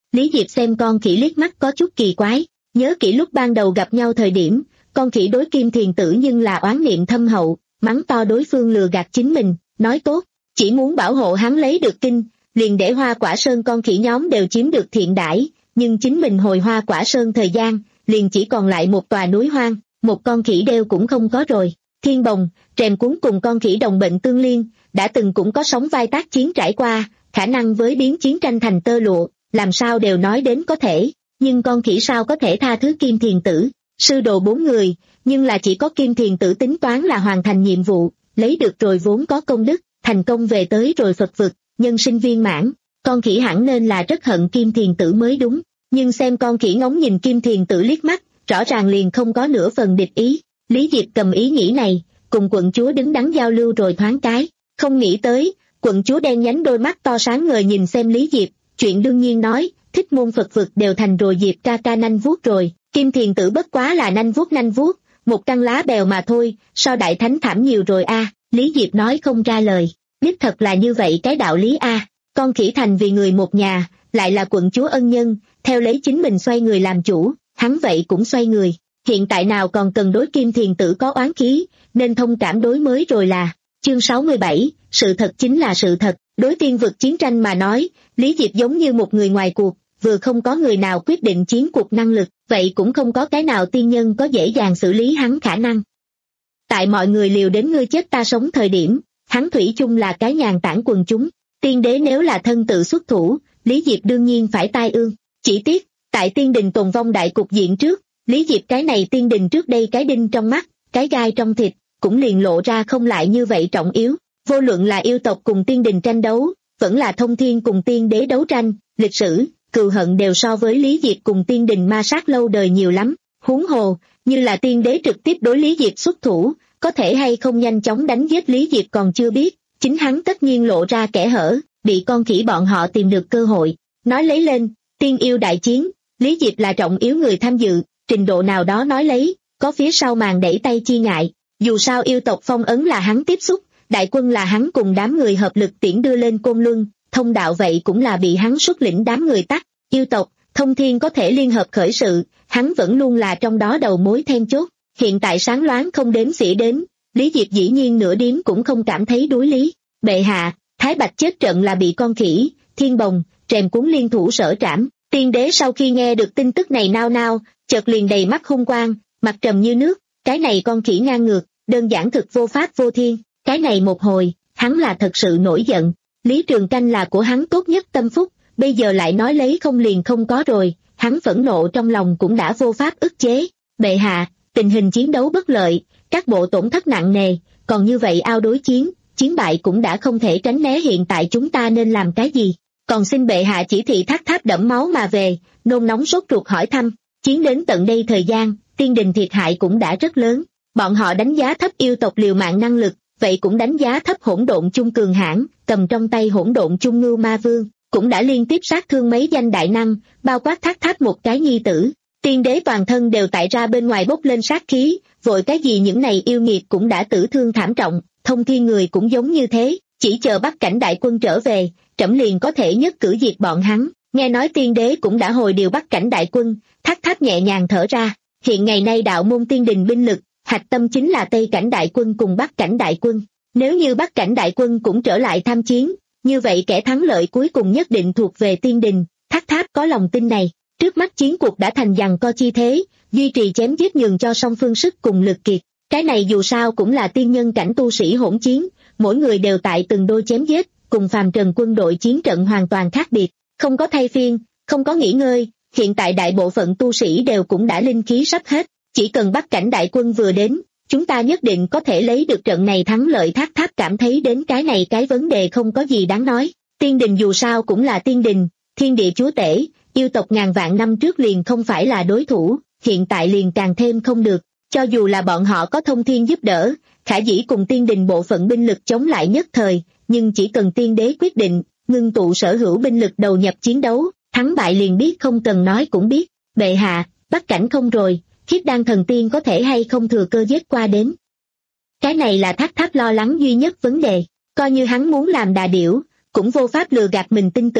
Lý Diệp xem con khỉ liếc mắt có chút kỳ quái, nhớ kỹ lúc ban đầu gặp nhau thời điểm, con khỉ đối Kim Thiền Tử nhưng là oán niệm thâm hậu, mắng to đối phương lừa gạt chính mình, nói tốt, chỉ muốn bảo hộ hắn lấy được kinh, liền để Hoa Quả Sơn con khỉ nhóm đều chiếm được thiện đãi, nhưng chính mình hồi Hoa Quả Sơn thời gian, liền chỉ còn lại một tòa núi hoang, một con khỉ đeo cũng không có rồi. Thiên Bồng, Trèm Cuốn cùng con khỉ đồng bệnh tương liên, đã từng cũng có sóng vai tác chiến trải qua, khả năng với biến chiến tranh thành tơ lụa, làm sao đều nói đến có thể, nhưng con khỉ sao có thể tha thứ Kim Thiền Tử, sư đồ bốn người, nhưng là chỉ có Kim Thiền Tử tính toán là hoàn thành nhiệm vụ, lấy được rồi vốn có công đức, thành công về tới rồi Phật vực, nhân sinh viên mãn, con khỉ hẳn nên là rất hận Kim Thiền Tử mới đúng, nhưng xem con khỉ ngóng nhìn Kim Thiền Tử liếc mắt, rõ ràng liền không có nửa phần địch ý. Lý Diệp cầm ý nghĩ này, cùng quận chúa đứng đắn giao lưu rồi thoáng cái, không nghĩ tới, quận chúa đen nhánh đôi mắt to sáng ngời nhìn xem Lý Diệp, chuyện đương nhiên nói, thích môn Phật vực đều thành rồi Diệp ca ca nanh vuốt rồi, Kim Thiền Tử bất quá là nanh vuốt nanh vuốt, một căn lá bèo mà thôi, so đại thánh thảm nhiều rồi a. Lý Diệp nói không ra lời, đích thật là như vậy cái đạo lý a, con khỉ thành vì người một nhà, lại là quận chúa ân nhân, theo lấy chính mình xoay người làm chủ, hắn vậy cũng xoay người. Hiện tại nào còn cần đối Kim Thiền Tử có oán khí, nên thông cảm đối mới rồi là. Chương sáu mươi bảy, sự thật chính là sự thật, đối tiên vực chiến tranh mà nói, Lý Diệp giống như một người ngoài cuộc, vừa không có người nào quyết định chiến cuộc năng lực, vậy cũng không có cái nào tiên nhân có dễ dàng xử lý hắn khả năng. Tại mọi người liều đến ngươi chết ta sống thời điểm, hắn thủy chung là cái nhàn tản quần chúng, tiên đế nếu là thân tự xuất thủ, Lý Diệp đương nhiên phải tai ương, chỉ tiếc, tại tiên đình tồn vong đại cục diện trước, Lý Diệp cái này tiên đình trước đây cái đinh trong mắt, cái gai trong thịt, cũng liền lộ ra không lại như vậy trọng yếu, vô luận là yêu tộc cùng tiên đình tranh đấu, vẫn là thông thiên cùng tiên đế đấu tranh, lịch sử, cừu hận đều so với Lý Diệp cùng tiên đình ma sát lâu đời nhiều lắm, huống hồ, như là tiên đế trực tiếp đối Lý Diệp xuất thủ, có thể hay không nhanh chóng đánh giết Lý Diệp còn chưa biết, chính hắn tất nhiên lộ ra kẽ hở, bị con khỉ bọn họ tìm được cơ hội, nói lấy lên, tiên yêu đại chiến, Lý Diệp là trọng yếu người tham dự, trình độ nào đó nói lấy, có phía sau màn đẩy tay chi ngại, dù sao yêu tộc phong ấn là hắn tiếp xúc, đại quân là hắn cùng đám người hợp lực tiễn đưa lên Côn Luân, thông đạo vậy cũng là bị hắn xuất lĩnh đám người tắt, yêu tộc, thông thiên có thể liên hợp khởi sự, hắn vẫn luôn là trong đó đầu mối then chốt, hiện tại sáng loáng không đếm xỉa đến, Lý Diệp dĩ nhiên nửa điếm cũng không cảm thấy đối lý, bệ hạ, Thái Bạch chết trận là bị con khỉ, Thiên Bồng, Trèm Cuốn liên thủ sở trảm, tiên đế sau khi nghe được tin tức này nao nao, chợt liền đầy mắt hung quang, mặt trầm như nước, cái này con khỉ ngang ngược, đơn giản thực vô pháp vô thiên, cái này một hồi, hắn là thật sự nổi giận, Lý Trường Canh là của hắn tốt nhất tâm phúc, bây giờ lại nói lấy không liền không có rồi, hắn phẫn nộ trong lòng cũng đã vô pháp ức chế, bệ hạ, tình hình chiến đấu bất lợi, các bộ tổn thất nặng nề, còn như vậy ao đối chiến, chiến bại cũng đã không thể tránh né, hiện tại chúng ta nên làm cái gì, còn xin bệ hạ chỉ thị Thác Tháp đẫm máu mà về, nôn nóng sốt ruột hỏi thăm, chiến đến tận đây thời gian, tiên đình thiệt hại cũng đã rất lớn, bọn họ đánh giá thấp yêu tộc liều mạng năng lực, vậy cũng đánh giá thấp hỗn độn chung cường hãn, cầm trong tay hỗn độn chung Ngưu Ma Vương, cũng đã liên tiếp sát thương mấy danh đại năng, bao quát Thác Tháp một cái nhi tử, tiên đế toàn thân đều tại ra bên ngoài bốc lên sát khí, vội cái gì những này yêu nghiệt cũng đã tử thương thảm trọng, thông thiên người cũng giống như thế, chỉ chờ Bắc Cảnh đại quân trở về, trẫm liền có thể nhất cử diệt bọn hắn. Nghe nói tiên đế cũng đã hồi điều Bắc Cảnh đại quân, Thác Tháp nhẹ nhàng thở ra, hiện ngày nay đạo môn tiên đình binh lực, hạch tâm chính là Tây Cảnh đại quân cùng Bắc Cảnh đại quân, nếu như Bắc Cảnh đại quân cũng trở lại tham chiến, như vậy kẻ thắng lợi cuối cùng nhất định thuộc về tiên đình, Thác Tháp có lòng tin này, trước mắt chiến cuộc đã thành giằng co chi thế, duy trì chém giết nhường cho song phương sức cùng lực kiệt, cái này dù sao cũng là tiên nhân cảnh tu sĩ hỗn chiến, mỗi người đều tại từng đôi chém giết, cùng phàm trần quân đội chiến trận hoàn toàn khác biệt, không có thay phiên, không có nghỉ ngơi, hiện tại đại bộ phận tu sĩ đều cũng đã linh khí sắp hết, chỉ cần Bắc Cảnh đại quân vừa đến, chúng ta nhất định có thể lấy được trận này thắng lợi. Thác Tháp cảm thấy đến cái này cái vấn đề không có gì đáng nói, tiên đình dù sao cũng là tiên đình, thiên địa chúa tể, yêu tộc ngàn vạn năm trước liền không phải là đối thủ, hiện tại liền càng thêm không được, cho dù là bọn họ có thông thiên giúp đỡ, khả dĩ cùng tiên đình bộ phận binh lực chống lại nhất thời, nhưng chỉ cần tiên đế quyết định, ngưng tụ sở hữu binh lực đầu nhập chiến đấu, thắng bại liền biết, không cần nói cũng biết, bệ hạ, Bắc Cảnh không rồi, Khiết Đan thần tiên có thể hay không thừa cơ giết qua đến. Cái này là Thác Tháp lo lắng duy nhất vấn đề, coi như hắn muốn làm đà điểu, cũng vô pháp lừa gạt mình tin tưởng,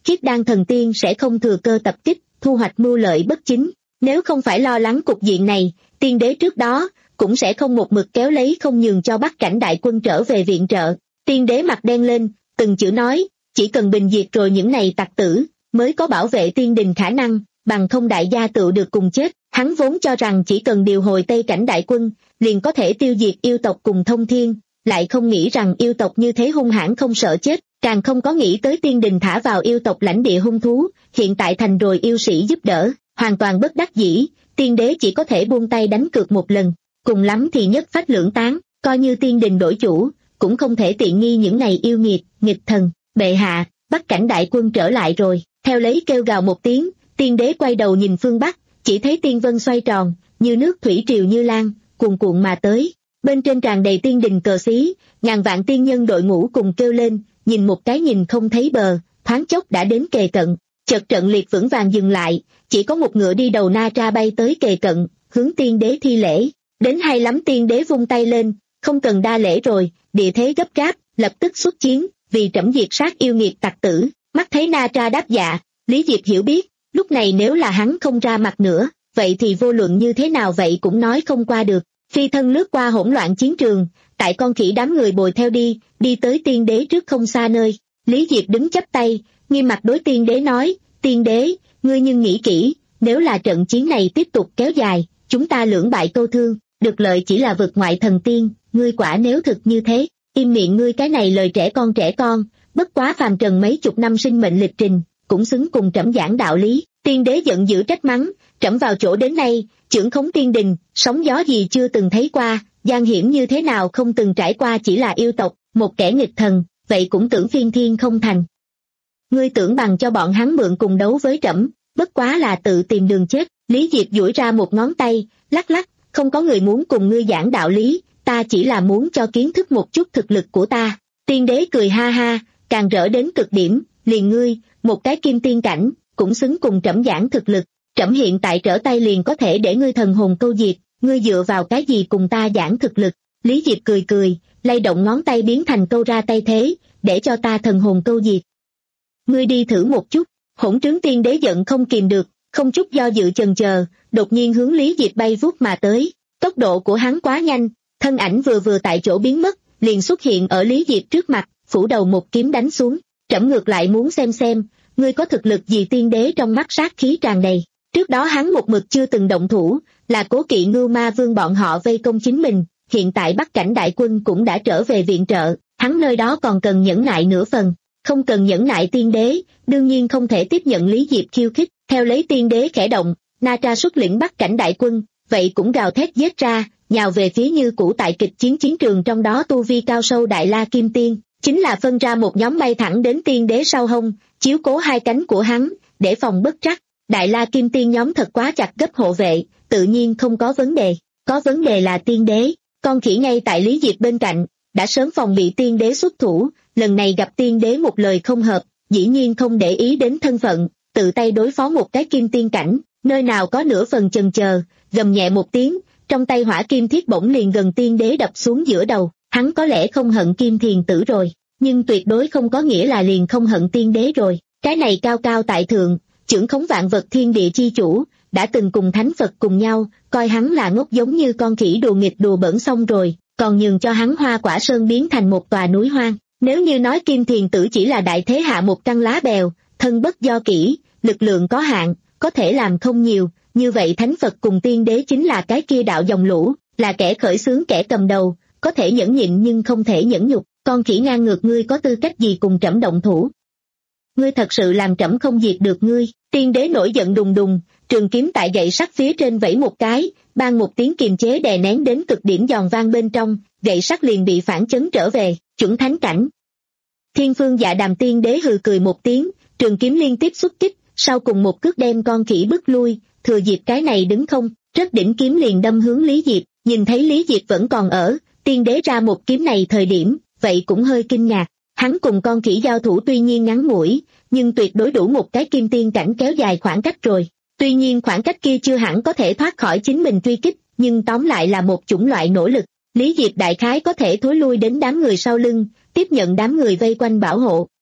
khiết đan thần tiên sẽ không thừa cơ tập kích, thu hoạch mưu lợi bất chính. Nếu không phải lo lắng cục diện này, tiên đế trước đó cũng sẽ không một mực kéo lấy không nhường cho Bắc Cảnh đại quân trở về viện trợ. Tiên đế mặt đen lên, từng chữ nói, chỉ cần bình diệt rồi những này tặc tử, mới có bảo vệ tiên đình khả năng, bằng không đại gia tựu được cùng chết. Hắn vốn cho rằng chỉ cần điều hồi Tây Cảnh đại quân, liền có thể tiêu diệt yêu tộc cùng thông thiên, lại không nghĩ rằng yêu tộc như thế hung hãn không sợ chết, càng không có nghĩ tới tiên đình thả vào yêu tộc lãnh địa hung thú, hiện tại thành rồi yêu sĩ giúp đỡ, hoàn toàn bất đắc dĩ, tiên đế chỉ có thể buông tay đánh cược một lần, cùng lắm thì nhất phách lưỡng tán, coi như tiên đình đổi chủ, cũng không thể tiện nghi những này yêu nghiệt, nghịch thần. Bệ hạ, Bắc Cảnh đại quân trở lại rồi, theo lấy kêu gào một tiếng, tiên đế quay đầu nhìn phương Bắc, chỉ thấy tiên vân xoay tròn, như nước thủy triều như lan, cuồn cuộn mà tới. Bên trên tràn đầy tiên đình cờ xí, ngàn vạn tiên nhân đội ngũ cùng kêu lên, nhìn một cái nhìn không thấy bờ, thoáng chốc đã đến kề cận. Chợt trận liệt vững vàng dừng lại, chỉ có một ngựa đi đầu Na Tra bay tới kề cận, hướng tiên đế thi lễ. Đến hay lắm, tiên đế vung tay lên, không cần đa lễ rồi, địa thế gấp gáp, lập tức xuất chiến, vì trẫm diệt sát yêu nghiệt tặc tử. Mắt thấy Na Tra đáp dạ, Lý Diệp hiểu biết, lúc này nếu là hắn không ra mặt nữa, vậy thì vô luận như thế nào vậy cũng nói không qua được. Phi thân lướt qua hỗn loạn chiến trường, tại con khỉ đám người bồi theo đi, đi tới tiên đế trước không xa nơi. Lý Diệp đứng chắp tay, nghiêm mặt đối tiên đế nói, tiên đế, ngươi nhưng nghĩ kỹ, nếu là trận chiến này tiếp tục kéo dài, chúng ta lưỡng bại câu thương, được lợi chỉ là vực ngoại thần tiên, ngươi quả nếu thực như thế, im miệng ngươi cái này lời trẻ con trẻ con, bất quá phàm trần mấy chục năm sinh mệnh lịch trình, cũng xứng cùng trẫm giảng đạo lý. Tiên đế giận dữ trách mắng, trẫm vào chỗ đến nay, chưởng khống tiên đình, sóng gió gì chưa từng thấy qua, gian hiểm như thế nào không từng trải qua, chỉ là yêu tộc, một kẻ nghịch thần, vậy cũng tưởng phiên thiên không thành. Ngươi tưởng bằng cho bọn hắn mượn cùng đấu với trẫm, bất quá là tự tìm đường chết. Lý Diệp duỗi ra một ngón tay, lắc lắc, không có người muốn cùng ngươi giảng đạo lý, ta chỉ là muốn cho kiến thức một chút thực lực của ta. Tiên đế cười ha ha, càng rỡ đến cực điểm, liền ngươi, một cái kim tiên cảnh, cũng xứng cùng trẫm giảng thực lực, trẫm hiện tại trở tay liền có thể để ngươi thần hồn câu diệt, ngươi dựa vào cái gì cùng ta giảng thực lực. Lý Diệp cười cười, lay động ngón tay biến thành câu ra tay thế, để cho ta thần hồn câu diệt. Ngươi đi thử một chút. Hỗn trướng tiên đế giận không kìm được, không chút do dự chần chờ, đột nhiên hướng Lý Diệp bay vút mà tới. Tốc độ của hắn quá nhanh, thân ảnh vừa vừa tại chỗ biến mất, liền xuất hiện ở Lý Diệp trước mặt, phủ đầu một kiếm đánh xuống. Trẫm ngược lại muốn xem xem, ngươi có thực lực gì. Tiên đế trong mắt sát khí tràn đầy. Trước đó hắn một mực chưa từng động thủ, là cố kỵ Ngưu Ma Vương bọn họ vây công chính mình, hiện tại Bắc Cảnh đại quân cũng đã trở về viện trợ, hắn nơi đó còn cần nhẫn nại nửa phần. Không cần nhẫn nại. Tiên đế đương nhiên không thể tiếp nhận Lý Diệp khiêu khích, theo lấy tiên đế khẽ động, Na Tra xuất lĩnh Bắc Cảnh đại quân, vậy cũng gào thét giết ra, nhào về phía như cũ tại kịch chiến chiến trường. Trong đó tu vi cao sâu Đại La Kim Tiên, chính là phân ra một nhóm bay thẳng đến tiên đế sau hông, chiếu cố hai cánh của hắn, để phòng bất trắc. Đại La Kim Tiên nhóm thật quá chặt gấp hộ vệ, tự nhiên không có vấn đề, có vấn đề là tiên đế. Con khỉ ngay tại Lý Diệp bên cạnh, đã sớm phòng bị tiên đế xuất thủ, lần này gặp tiên đế một lời không hợp, dĩ nhiên không để ý đến thân phận, tự tay đối phó một cái kim tiên cảnh, nơi nào có nửa phần chần chờ, gầm nhẹ một tiếng, trong tay hỏa kim thiết bổng liền gần tiên đế đập xuống giữa đầu. Hắn có lẽ không hận Kim Thiền Tử rồi, nhưng tuyệt đối không có nghĩa là liền không hận tiên đế rồi. Cái này cao cao tại thượng, chưởng khống vạn vật thiên địa chi chủ, đã từng cùng thánh Phật cùng nhau, coi hắn là ngốc giống như con khỉ đùa nghịch đùa bẩn xong rồi, còn nhường cho hắn Hoa Quả Sơn biến thành một tòa núi hoang. Nếu như nói Kim Thiền Tử chỉ là đại thế hạ một căn lá bèo, thân bất do kỷ, lực lượng có hạn, có thể làm không nhiều, như vậy thánh Phật cùng tiên đế chính là cái kia đạo dòng lũ, là kẻ khởi xướng kẻ cầm đầu, có thể nhẫn nhịn nhưng không thể nhẫn nhục. Con khỉ ngang ngược, ngươi có tư cách gì cùng trẫm động thủ? Ngươi thật sự làm trẫm không diệt được ngươi. Tiên đế nổi giận đùng đùng, trường kiếm tại gậy sắt phía trên vẫy một cái, ban một tiếng kiềm chế đè nén đến cực điểm giòn vang bên trong, gậy sắt liền bị phản chấn trở về, chuẩn thánh cảnh. Thiên Phương Dạ Đàm tiên đế hừ cười một tiếng, trường kiếm liên tiếp xuất kích, sau cùng một cước đem con khỉ bức lui, thừa dịp cái này đứng không, rất đỉnh kiếm liền đâm hướng Lý Diệp. Nhìn thấy Lý Diệp vẫn còn ở, tiên đế ra một kiếm này thời điểm, vậy cũng hơi kinh ngạc. Hắn cùng con khỉ giao thủ tuy nhiên ngắn ngủi, nhưng tuyệt đối đủ một cái kim tiên cảnh kéo dài khoảng cách rồi. Tuy nhiên khoảng cách kia chưa hẳn có thể thoát khỏi chính mình truy kích, nhưng tóm lại là một chủng loại nỗ lực. Lý Diệp đại khái có thể thối lui đến đám người sau lưng, tiếp nhận đám người vây quanh bảo hộ.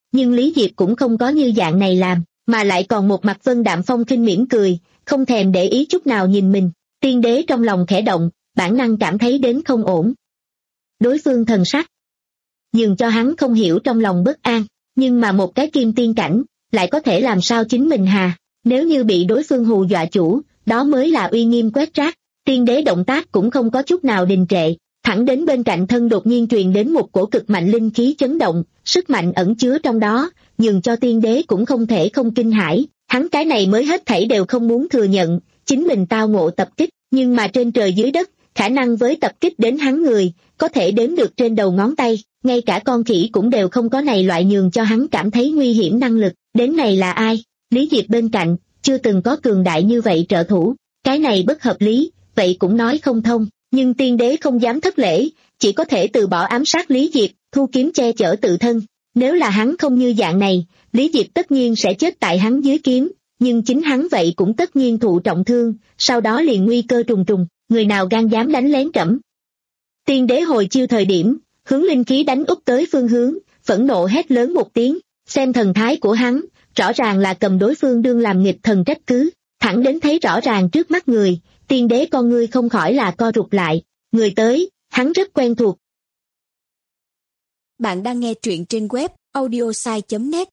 nhưng Lý Diệp cũng không có như dạng này làm, mà lại còn một mặt Vân Đạm Phong khinh mỉm cười, không thèm để ý chút nào nhìn mình. Tiên đế trong lòng khẽ động, bản năng cảm thấy đến không ổn. Đối phương thần sắc dường cho hắn không hiểu trong lòng bất an, nhưng mà một cái kim tiên cảnh lại có thể làm sao chính mình hà, nếu như bị đối phương hù dọa chủ, đó mới là uy nghiêm quét rác. Tiên đế động tác cũng không có chút nào đình trệ, thẳng đến bên cạnh thân đột nhiên truyền đến một cổ cực mạnh linh khí chấn động, sức mạnh ẩn chứa trong đó, nhường cho tiên đế cũng không thể không kinh hãi. Hắn cái này mới hết thảy đều không muốn thừa nhận, chính mình tao ngộ tập kích, nhưng mà trên trời dưới đất, khả năng với tập kích đến hắn người, có thể đếm được trên đầu ngón tay, ngay cả con khỉ cũng đều không có này loại nhường cho hắn cảm thấy nguy hiểm năng lực. Đến này là ai? Lý Diệp bên cạnh, chưa từng có cường đại như vậy trợ thủ, cái này bất hợp lý, vậy cũng nói không thông, nhưng tiên đế không dám thất lễ, chỉ có thể từ bỏ ám sát Lý Diệp, thu kiếm che chở tự thân. Nếu là hắn không như dạng này, Lý Diệp tất nhiên sẽ chết tại hắn dưới kiếm, nhưng chính hắn vậy cũng tất nhiên thụ trọng thương, sau đó liền nguy cơ trùng trùng, người nào gan dám đánh lén trẫm. Tiên đế hồi chiêu thời điểm, hướng linh khí đánh úp tới phương hướng, phẫn nộ hét lớn một tiếng, xem thần thái của hắn, rõ ràng là cầm đối phương đương làm nghịch thần trách cứ, thẳng đến thấy rõ ràng trước mắt người, tiên đế con ngươi không khỏi là co rụt lại, người tới, hắn rất quen thuộc. Bạn đang nghe truyện trên web audiosai chấm net.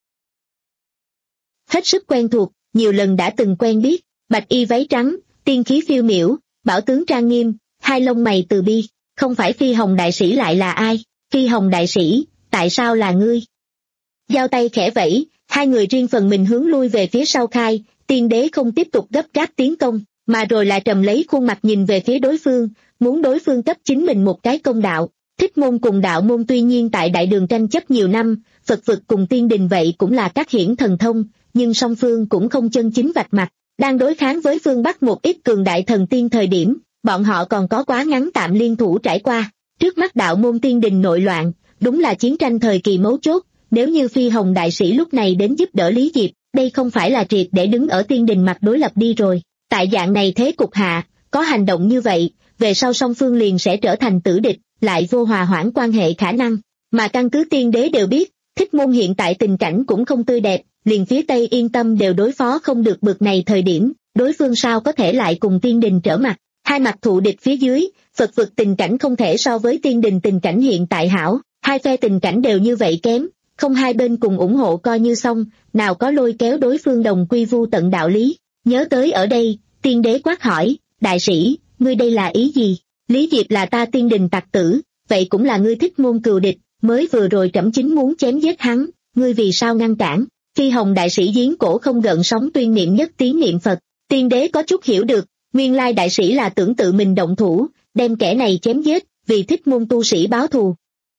Hết sức quen thuộc, nhiều lần đã từng quen biết, bạch y váy trắng, tiên khí phiêu miểu, bảo tướng trang nghiêm, hai lông mày từ bi, không phải Phi Hồng đại sĩ lại là ai? Phi Hồng đại sĩ, tại sao là ngươi? Giao tay khẽ vẫy, hai người riêng phần mình hướng lui về phía sau khai, tiên đế không tiếp tục gấp gáp tiến công, mà rồi lại trầm lấy khuôn mặt nhìn về phía đối phương, muốn đối phương cấp chính mình một cái công đạo. Thích môn cùng đạo môn tuy nhiên tại đại đường tranh chấp nhiều năm, Phật vực cùng tiên đình vậy cũng là các hiển thần thông, nhưng song phương cũng không chân chính vạch mặt, đang đối kháng với phương Bắc một ít cường đại thần tiên thời điểm, bọn họ còn có quá ngắn tạm liên thủ trải qua. Trước mắt đạo môn tiên đình nội loạn, đúng là chiến tranh thời kỳ mấu chốt, nếu như Phi Hồng đại sĩ lúc này đến giúp đỡ Lý Diệp, đây không phải là triệt để đứng ở tiên đình mặt đối lập đi rồi. Tại dạng này thế cục hạ, có hành động như vậy, về sau song phương liền sẽ trở thành tử địch, lại vô hòa hoãn quan hệ khả năng. Mà căn cứ tiên đế đều biết, Thích môn hiện tại tình cảnh cũng không tươi đẹp, liền phía Tây yên tâm đều đối phó không được bực này thời điểm, đối phương sao có thể lại cùng tiên đình trở mặt. Hai mặt thù địch phía dưới, Phật vực tình cảnh không thể so với tiên đình tình cảnh hiện tại hảo, hai phe tình cảnh đều như vậy kém, không hai bên cùng ủng hộ coi như xong, nào có lôi kéo đối phương đồng quy vu tận đạo lý. Nhớ tới ở đây, tiên đế quát hỏi, đại sĩ, ngươi đây là ý gì? Lý Diệp là ta tiên đình tặc tử, vậy cũng là ngươi Thích môn cừu địch, mới vừa rồi trẫm chính muốn chém giết hắn, ngươi vì sao ngăn cản? Phi Hồng đại sĩ giếng cổ không gợn sóng tuyên niệm nhất tiếng niệm Phật, tiên đế có chút hiểu được, nguyên lai đại sĩ là tưởng tự mình động thủ, đem kẻ này chém giết, vì Thích môn tu sĩ báo thù.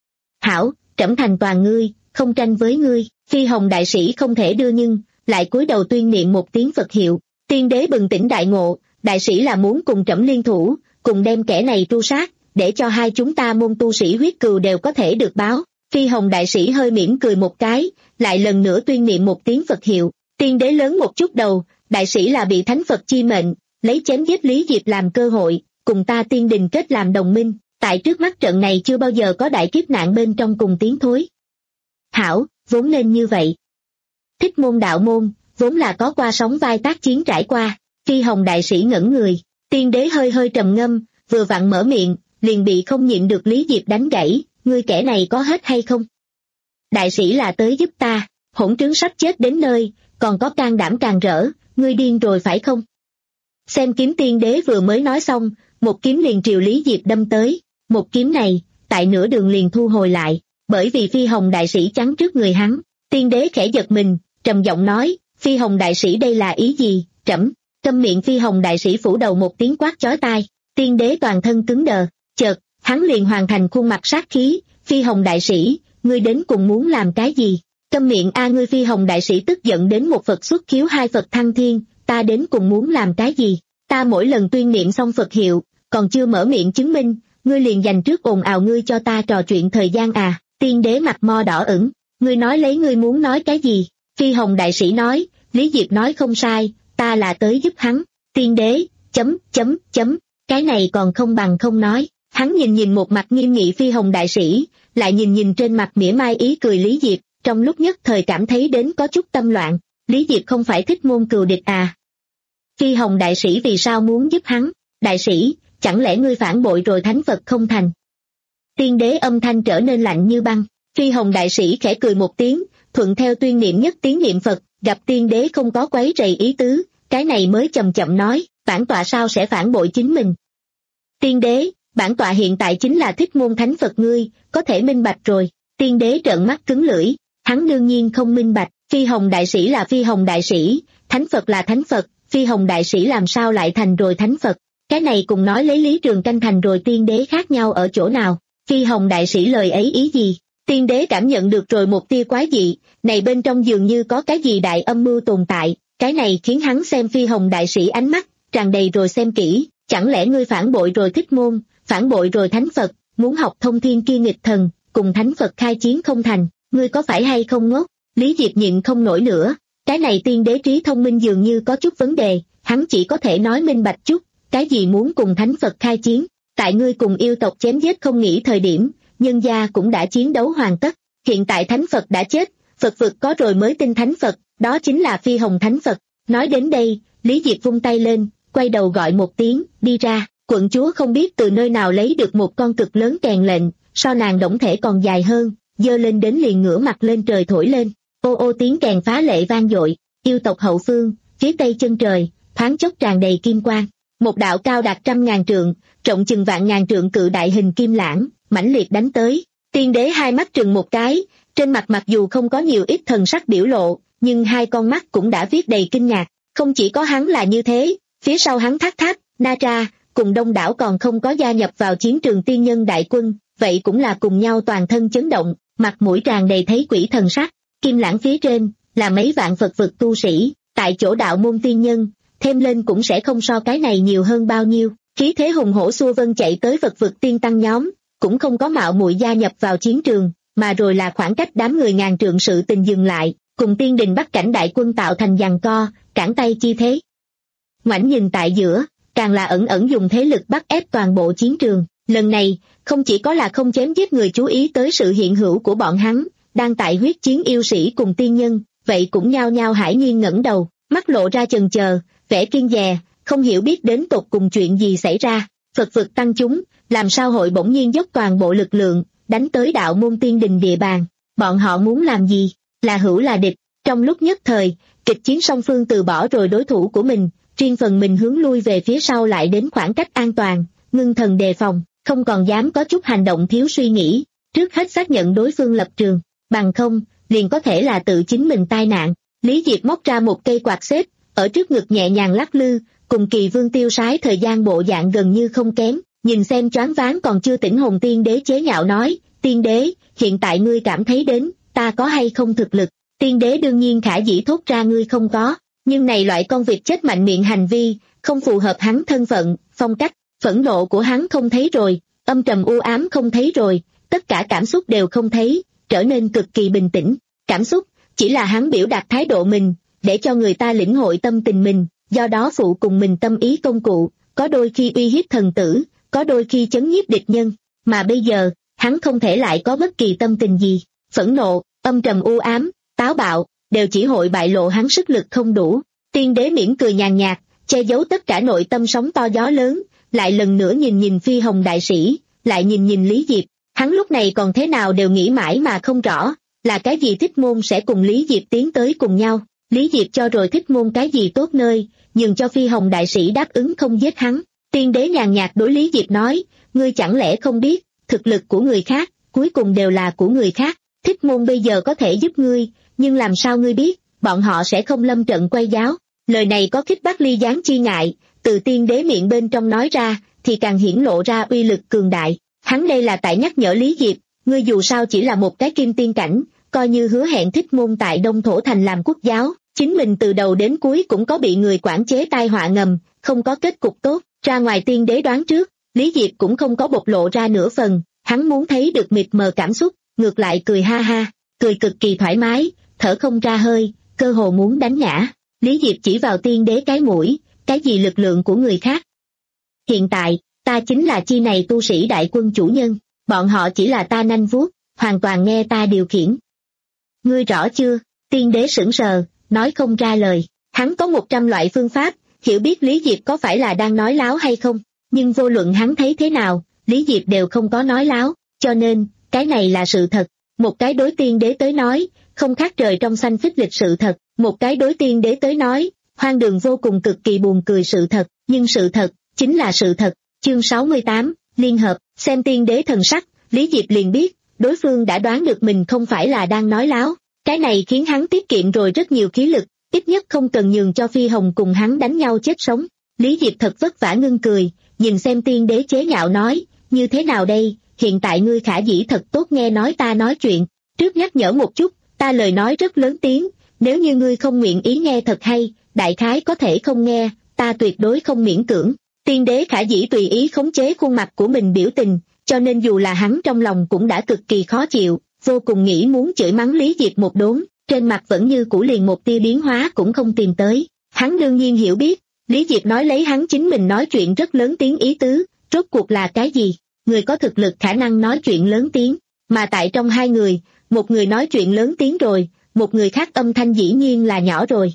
Hảo, trẫm thành toàn ngươi, không tranh với ngươi. Phi Hồng đại sĩ không thể đưa nhưng, lại cúi đầu tuyên niệm một tiếng Phật hiệu. Tiên đế bừng tỉnh đại ngộ, đại sĩ là muốn cùng trẫm liên thủ, cùng đem kẻ này tru sát, để cho hai chúng ta môn tu sĩ huyết cừu đều có thể được báo. Phi Hồng đại sĩ hơi mỉm cười một cái, lại lần nữa tuyên niệm một tiếng Phật hiệu. Tiên đế lớn một chút đầu, đại sĩ là bị thánh Phật chi mệnh, lấy chém giết Lý Diệp làm cơ hội, cùng ta tiên đình kết làm đồng minh, tại trước mắt trận này chưa bao giờ có đại kiếp nạn bên trong cùng tiến thối. Hảo, vốn nên như vậy. Thích môn đạo môn, vốn là có qua sóng vai tác chiến trải qua. Phi Hồng đại sĩ ngẩn người, tiên đế hơi hơi trầm ngâm, vừa vặn mở miệng, liền bị không nhịn được Lý Diệp đánh gãy, ngươi kẻ này có hết hay không? Đại sĩ là tới giúp ta, hỗn trứng sắp chết đến nơi, còn có can đảm càng rỡ, ngươi điên rồi phải không? Xem kiếm tiên đế vừa mới nói xong, một kiếm liền triều Lý Diệp đâm tới, một kiếm này, tại nửa đường liền thu hồi lại, bởi vì Phi Hồng đại sĩ chắn trước người hắn. Tiên đế khẽ giật mình, trầm giọng nói, Phi Hồng đại sĩ đây là ý gì? Trẫm. Câm miệng. Phi Hồng đại sĩ phủ đầu một tiếng quát chói tai, tiên đế toàn thân cứng đờ, chợt, hắn liền hoàn thành khuôn mặt sát khí, Phi Hồng đại sĩ, ngươi đến cùng muốn làm cái gì? Câm miệng a ngươi. Phi Hồng đại sĩ tức giận đến một Phật xuất khiếu hai Phật thăng thiên, ta đến cùng muốn làm cái gì? Ta mỗi lần tuyên niệm xong Phật hiệu, còn chưa mở miệng chứng minh, ngươi liền dành trước ồn ào ngươi cho ta trò chuyện thời gian à? Tiên đế mặt mo đỏ ửng, ngươi nói lấy ngươi muốn nói cái gì? Phi Hồng đại sĩ nói, Lý Diệp nói không sai, ta là tới giúp hắn. Tiên đế, chấm, chấm, chấm, cái này còn không bằng không nói. Hắn nhìn nhìn một mặt nghiêm nghị Phi Hồng đại sĩ, lại nhìn nhìn trên mặt mỉa mai ý cười Lý Diệp, trong lúc nhất thời cảm thấy đến có chút tâm loạn. Lý Diệp không phải thích môn cừu địch à? Phi Hồng đại sĩ vì sao muốn giúp hắn? Đại sĩ, chẳng lẽ ngươi phản bội rồi thánh Phật không thành? Tiên đế âm thanh trở nên lạnh như băng. Phi Hồng đại sĩ khẽ cười một tiếng, thuận theo tuyên niệm nhất tiếng niệm Phật, gặp tiên đế không có quấy rầy ý tứ, cái này mới chậm chậm nói, bản tọa sao sẽ phản bội chính mình? Tiên đế, bản tọa hiện tại chính là thích môn thánh Phật ngươi, có thể minh bạch rồi. Tiên đế trợn mắt cứng lưỡi, hắn đương nhiên không minh bạch, Phi Hồng đại sĩ là Phi Hồng đại sĩ, thánh Phật là thánh Phật, Phi Hồng đại sĩ làm sao lại thành rồi thánh Phật? Cái này cùng nói lấy Lý Trường Canh thành rồi tiên đế khác nhau ở chỗ nào? Phi Hồng đại sĩ lời ấy ý gì? Tiên đế cảm nhận được rồi một tia quái dị, này bên trong dường như có cái gì đại âm mưu tồn tại, cái này khiến hắn xem Phi Hồng đại sĩ ánh mắt tràn đầy rồi xem kỹ, chẳng lẽ ngươi phản bội rồi thích môn, phản bội rồi thánh Phật, muốn học thông thiên kia nghịch thần, cùng thánh Phật khai chiến không thành, ngươi có phải hay không ngốc? Lý Diệp nhịn không nổi nữa, cái này tiên đế trí thông minh dường như có chút vấn đề, hắn chỉ có thể nói minh bạch chút, cái gì muốn cùng thánh Phật khai chiến, tại ngươi cùng yêu tộc chém giết không nghĩ thời điểm, nhân gia cũng đã chiến đấu hoàn tất, hiện tại thánh Phật đã chết, Phật vực có rồi mới tin thánh Phật, đó chính là Phi Hồng thánh Phật. Nói đến đây, Lý Diệp vung tay lên, quay đầu gọi một tiếng, đi ra, quận chúa không biết từ nơi nào lấy được một con cực lớn kèn lệnh, so nàng đổng thể còn dài hơn, giơ lên đến liền ngửa mặt lên trời thổi lên, ô ô tiếng kèn phá lệ vang dội, yêu tộc hậu phương, phía tây chân trời, thoáng chốc tràn đầy kim quang, một đạo cao đạt trăm ngàn trượng, rộng chừng vạn ngàn trượng cự đại hình kim lãng, mãnh liệt đánh tới, tiên đế hai mắt trừng một cái, trên mặt mặc dù không có nhiều ít thần sắc biểu lộ, nhưng hai con mắt cũng đã viết đầy kinh ngạc, không chỉ có hắn là như thế, phía sau hắn Thác Thác, Na Tra, cùng đông đảo còn không có gia nhập vào chiến trường tiên nhân đại quân, vậy cũng là cùng nhau toàn thân chấn động, mặt mũi tràn đầy thấy quỷ thần sắc, kim lãng phía trên, là mấy vạn Phật vực tu sĩ, tại chỗ đạo môn tiên nhân, thêm lên cũng sẽ không so cái này nhiều hơn bao nhiêu, khí thế hùng hổ xua vân chạy tới Phật vực tiên tăng nhóm, cũng không có mạo muội gia nhập vào chiến trường, mà rồi là khoảng cách đám người ngàn trượng sự tình dừng lại, cùng tiên đình bắt cảnh đại quân tạo thành giằng co, cản tay chi thế. Ngoảnh nhìn tại giữa, càng là ẩn ẩn dùng thế lực bắt ép toàn bộ chiến trường, lần này, không chỉ có là không chém giết người chú ý tới sự hiện hữu của bọn hắn, đang tại huyết chiến yêu sĩ cùng tiên nhân, vậy cũng nhao nhao hải nhiên ngẩng đầu, mắt lộ ra chần chờ, vẻ kiên dè, không hiểu biết đến tột cùng chuyện gì xảy ra, Phật vực tăng chúng, làm sao hội bỗng nhiên dốc toàn bộ lực lượng, đánh tới đạo môn tiên đình địa bàn, bọn họ muốn làm gì, là hữu là địch, trong lúc nhất thời, kịch chiến song phương từ bỏ rồi đối thủ của mình, riêng phần mình hướng lui về phía sau lại đến khoảng cách an toàn, ngưng thần đề phòng, không còn dám có chút hành động thiếu suy nghĩ, trước hết xác nhận đối phương lập trường, bằng không, liền có thể là tự chính mình tai nạn. Lý Diệp móc ra một cây quạt xếp, ở trước ngực nhẹ nhàng lắc lư, cùng Kỳ Vương tiêu sái thời gian bộ dạng gần như không kém, nhìn xem choáng váng còn chưa tỉnh hồn tiên đế chế nhạo nói, tiên đế, hiện tại ngươi cảm thấy đến, ta có hay không thực lực, tiên đế đương nhiên khả dĩ thốt ra ngươi không có, nhưng này loại con vịt chết mạnh miệng hành vi, không phù hợp hắn thân phận, phong cách, phẫn nộ của hắn không thấy rồi, âm trầm u ám không thấy rồi, tất cả cảm xúc đều không thấy, trở nên cực kỳ bình tĩnh, cảm xúc, chỉ là hắn biểu đạt thái độ mình, để cho người ta lĩnh hội tâm tình mình, do đó phụ cùng mình tâm ý công cụ, có đôi khi uy hiếp thần tử, có đôi khi chấn nhiếp địch nhân, mà bây giờ, hắn không thể lại có bất kỳ tâm tình gì, phẫn nộ, âm trầm u ám, táo bạo, đều chỉ hội bại lộ hắn sức lực không đủ. Tiên đế mỉm cười nhàn nhạt, che giấu tất cả nội tâm sóng to gió lớn, lại lần nữa nhìn nhìn Phi Hồng đại sĩ, lại nhìn nhìn Lý Diệp, hắn lúc này còn thế nào đều nghĩ mãi mà không rõ, là cái gì thích môn sẽ cùng Lý Diệp tiến tới cùng nhau, Lý Diệp cho rồi thích môn cái gì tốt nơi, nhường cho Phi Hồng đại sĩ đáp ứng không giết hắn. Tiên đế nhàn nhạt đối Lý Diệp nói, ngươi chẳng lẽ không biết, thực lực của người khác, cuối cùng đều là của người khác, thích môn bây giờ có thể giúp ngươi, nhưng làm sao ngươi biết, bọn họ sẽ không lâm trận quay giáo. Lời này có khích bác ly gián chi ngại, từ tiên đế miệng bên trong nói ra, thì càng hiển lộ ra uy lực cường đại. Hắn đây là tại nhắc nhở Lý Diệp, ngươi dù sao chỉ là một cái kim tiên cảnh, coi như hứa hẹn thích môn tại Đông Thổ Thành làm quốc giáo, chính mình từ đầu đến cuối cũng có bị người quản chế tai họa ngầm, không có kết cục tốt. Ra ngoài tiên đế đoán trước, Lý Diệp cũng không có bộc lộ ra nửa phần, hắn muốn thấy được mịt mờ cảm xúc, ngược lại cười ha ha, cười cực kỳ thoải mái, thở không ra hơi, cơ hồ muốn đánh ngã. Lý Diệp chỉ vào tiên đế cái mũi, cái gì lực lượng của người khác. Hiện tại, ta chính là chi này tu sĩ đại quân chủ nhân, bọn họ chỉ là ta nanh vuốt, hoàn toàn nghe ta điều khiển. ngươi rõ chưa? Tiên đế sững sờ, nói không ra lời. Hắn có một trăm loại phương pháp, hiểu biết Lý Diệp có phải là đang nói láo hay không, nhưng vô luận hắn thấy thế nào, Lý Diệp đều không có nói láo, cho nên, cái này là sự thật. Một cái đối tiên đế tới nói, không khác trời trong xanh phích lịch sự thật, một cái đối tiên đế tới nói, hoang đường vô cùng cực kỳ buồn cười sự thật, nhưng sự thật, chính là sự thật. Chương sáu mươi tám, Liên hợp, xem tiên đế thần sắc, Lý Diệp liền biết, đối phương đã đoán được mình không phải là đang nói láo, cái này khiến hắn tiết kiệm rồi rất nhiều khí lực, ít nhất không cần nhường cho Phi Hồng cùng hắn đánh nhau chết sống. Lý Diệp thật vất vả ngưng cười, nhìn xem tiên đế chế nhạo nói, như thế nào đây, hiện tại ngươi khả dĩ thật tốt nghe nói ta nói chuyện, trước nhắc nhở một chút, ta lời nói rất lớn tiếng, nếu như ngươi không nguyện ý nghe thật hay, đại khái có thể không nghe, ta tuyệt đối không miễn cưỡng. Tiên đế khả dĩ tùy ý khống chế khuôn mặt của mình biểu tình, cho nên dù là hắn trong lòng cũng đã cực kỳ khó chịu, vô cùng nghĩ muốn chửi mắng Lý Diệp một đốn, trên mặt vẫn như cũ liền một tia biến hóa cũng không tìm tới. Hắn đương nhiên hiểu biết, Lý Diệp nói lấy hắn chính mình nói chuyện rất lớn tiếng ý tứ, rốt cuộc là cái gì? Người có thực lực khả năng nói chuyện lớn tiếng, mà tại trong hai người, một người nói chuyện lớn tiếng rồi, một người khác âm thanh dĩ nhiên là nhỏ rồi.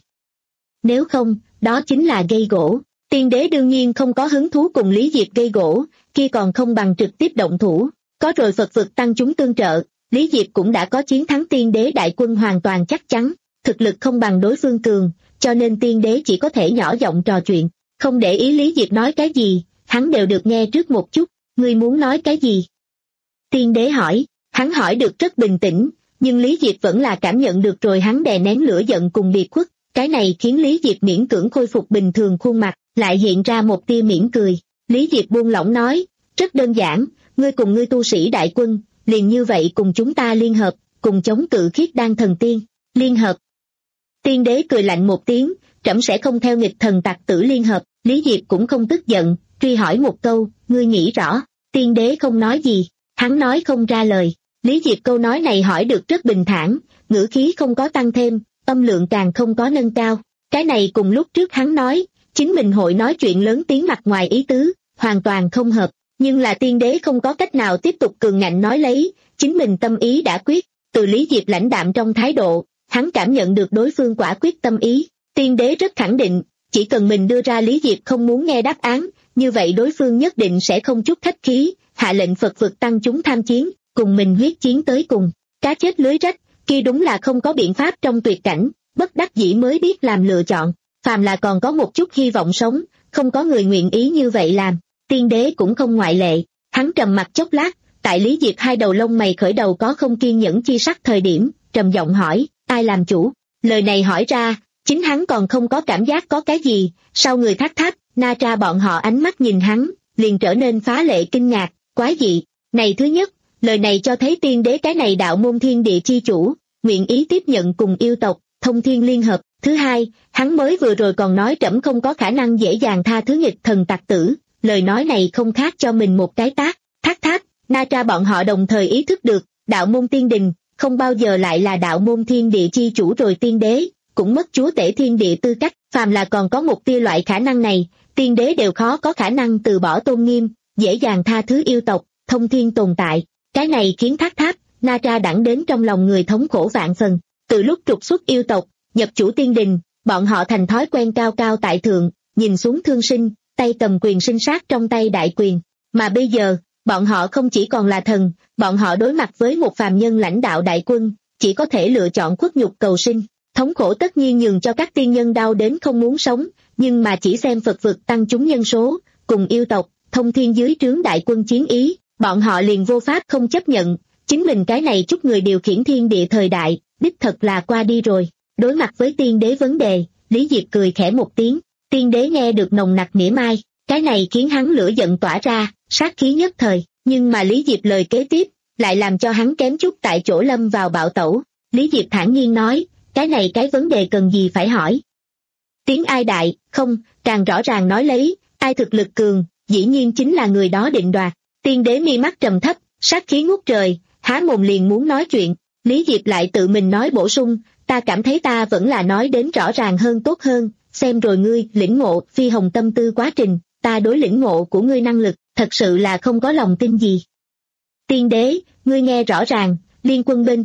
Nếu không, đó chính là gây gỗ. Tiên đế đương nhiên không có hứng thú cùng Lý Diệp gây gỗ, kia còn không bằng trực tiếp động thủ. Có rồi Phật vực tăng chúng tương trợ, Lý Diệp cũng đã có chiến thắng tiên đế đại quân hoàn toàn chắc chắn, thực lực không bằng đối phương cường, cho nên tiên đế chỉ có thể nhỏ giọng trò chuyện, không để ý Lý Diệp nói cái gì, hắn đều được nghe trước một chút. Ngươi muốn nói cái gì? Tiên đế hỏi, hắn hỏi được rất bình tĩnh, nhưng Lý Diệp vẫn là cảm nhận được rồi hắn đè nén lửa giận cùng biệt khuất, cái này khiến Lý Diệp miễn cưỡng khôi phục bình thường khuôn mặt, lại hiện ra một tia mỉm cười. Lý Diệp buông lỏng nói, rất đơn giản, ngươi cùng ngươi tu sĩ đại quân, liền như vậy cùng chúng ta liên hợp, cùng chống cự Khiết Đan thần tiên, liên hợp. Tiên đế cười lạnh một tiếng, trẫm sẽ không theo nghịch thần tặc tử liên hợp. Lý Diệp cũng không tức giận, truy hỏi một câu, ngươi nghĩ rõ. Tiên đế không nói gì, hắn nói không ra lời. Lý Diệp câu nói này hỏi được rất bình thản, ngữ khí không có tăng thêm, âm lượng càng không có nâng cao. Cái này cùng lúc trước hắn nói, chính mình hội nói chuyện lớn tiếng mặt ngoài ý tứ, hoàn toàn không hợp. Nhưng là tiên đế không có cách nào tiếp tục cường ngạnh nói lấy, chính mình tâm ý đã quyết. Từ Lý Diệp lãnh đạm trong thái độ, hắn cảm nhận được đối phương quả quyết tâm ý. Tiên đế rất khẳng định, chỉ cần mình đưa ra Lý Diệp không muốn nghe đáp án, như vậy đối phương nhất định sẽ không chút khách khí, hạ lệnh Phật vực tăng chúng tham chiến, cùng mình huyết chiến tới cùng. Cá chết lưới rách, kia đúng là không có biện pháp trong tuyệt cảnh, bất đắc dĩ mới biết làm lựa chọn. Phàm là còn có một chút hy vọng sống, không có người nguyện ý như vậy làm. Tiên đế cũng không ngoại lệ, hắn trầm mặt chốc lát, tại Lý Diệp hai đầu lông mày khởi đầu có không kiên nhẫn chi sắc thời điểm, trầm giọng hỏi, ai làm chủ? Lời này hỏi ra, chính hắn còn không có cảm giác có cái gì, sau người thác thác, Na Tra bọn họ ánh mắt nhìn hắn, liền trở nên phá lệ kinh ngạc, quái dị. Này thứ nhất, lời này cho thấy tiên đế cái này đạo môn thiên địa chi chủ, nguyện ý tiếp nhận cùng yêu tộc, thông thiên liên hợp. Thứ hai, hắn mới vừa rồi còn nói trẫm không có khả năng dễ dàng tha thứ nghịch thần tặc tử, lời nói này không khác cho mình một cái tát. Thác thác, Na Tra bọn họ đồng thời ý thức được, đạo môn tiên đình, không bao giờ lại là đạo môn thiên địa chi chủ rồi tiên đế, cũng mất chúa tể thiên địa tư cách, phàm là còn có một tia loại khả năng này, tiên đế đều khó có khả năng từ bỏ tôn nghiêm, dễ dàng tha thứ yêu tộc, thông thiên tồn tại. Cái này khiến Thác Thác, Na Tra đẳng đến trong lòng người thống khổ vạn phần. Từ lúc trục xuất yêu tộc, nhập chủ tiên đình, bọn họ thành thói quen cao cao tại thượng, nhìn xuống thương sinh, tay cầm quyền sinh sát trong tay đại quyền. Mà bây giờ, bọn họ không chỉ còn là thần, bọn họ đối mặt với một phàm nhân lãnh đạo đại quân, chỉ có thể lựa chọn khuất nhục cầu sinh. Thống khổ tất nhiên nhường cho các tiên nhân đau đến không muốn sống, nhưng mà chỉ xem Phật vực tăng chúng nhân số, cùng yêu tộc, thông thiên dưới trướng đại quân chiến ý, bọn họ liền vô pháp không chấp nhận, chính mình cái này chút người điều khiển thiên địa thời đại, đích thật là qua đi rồi. Đối mặt với tiên đế vấn đề, Lý Diệp cười khẽ một tiếng, tiên đế nghe được nồng nặc mỉa mai, cái này khiến hắn lửa giận tỏa ra, sát khí nhất thời, nhưng mà Lý Diệp lời kế tiếp, lại làm cho hắn kém chút tại chỗ lâm vào bạo tẩu. Lý Diệp thản nhiên nói, cái này cái vấn đề cần gì phải hỏi. Tiếng ai đại, không, càng rõ ràng nói lấy, ai thực lực cường, dĩ nhiên chính là người đó định đoạt. Tiên đế mi mắt trầm thấp, sát khí ngút trời, há mồm liền muốn nói chuyện. Lý Diệp lại tự mình nói bổ sung, ta cảm thấy ta vẫn là nói đến rõ ràng hơn tốt hơn, xem rồi ngươi lĩnh ngộ Phi Hồng tâm tư quá trình, ta đối lĩnh ngộ của ngươi năng lực, thật sự là không có lòng tin gì. Tiên đế, ngươi nghe rõ ràng, liên quân bên trong,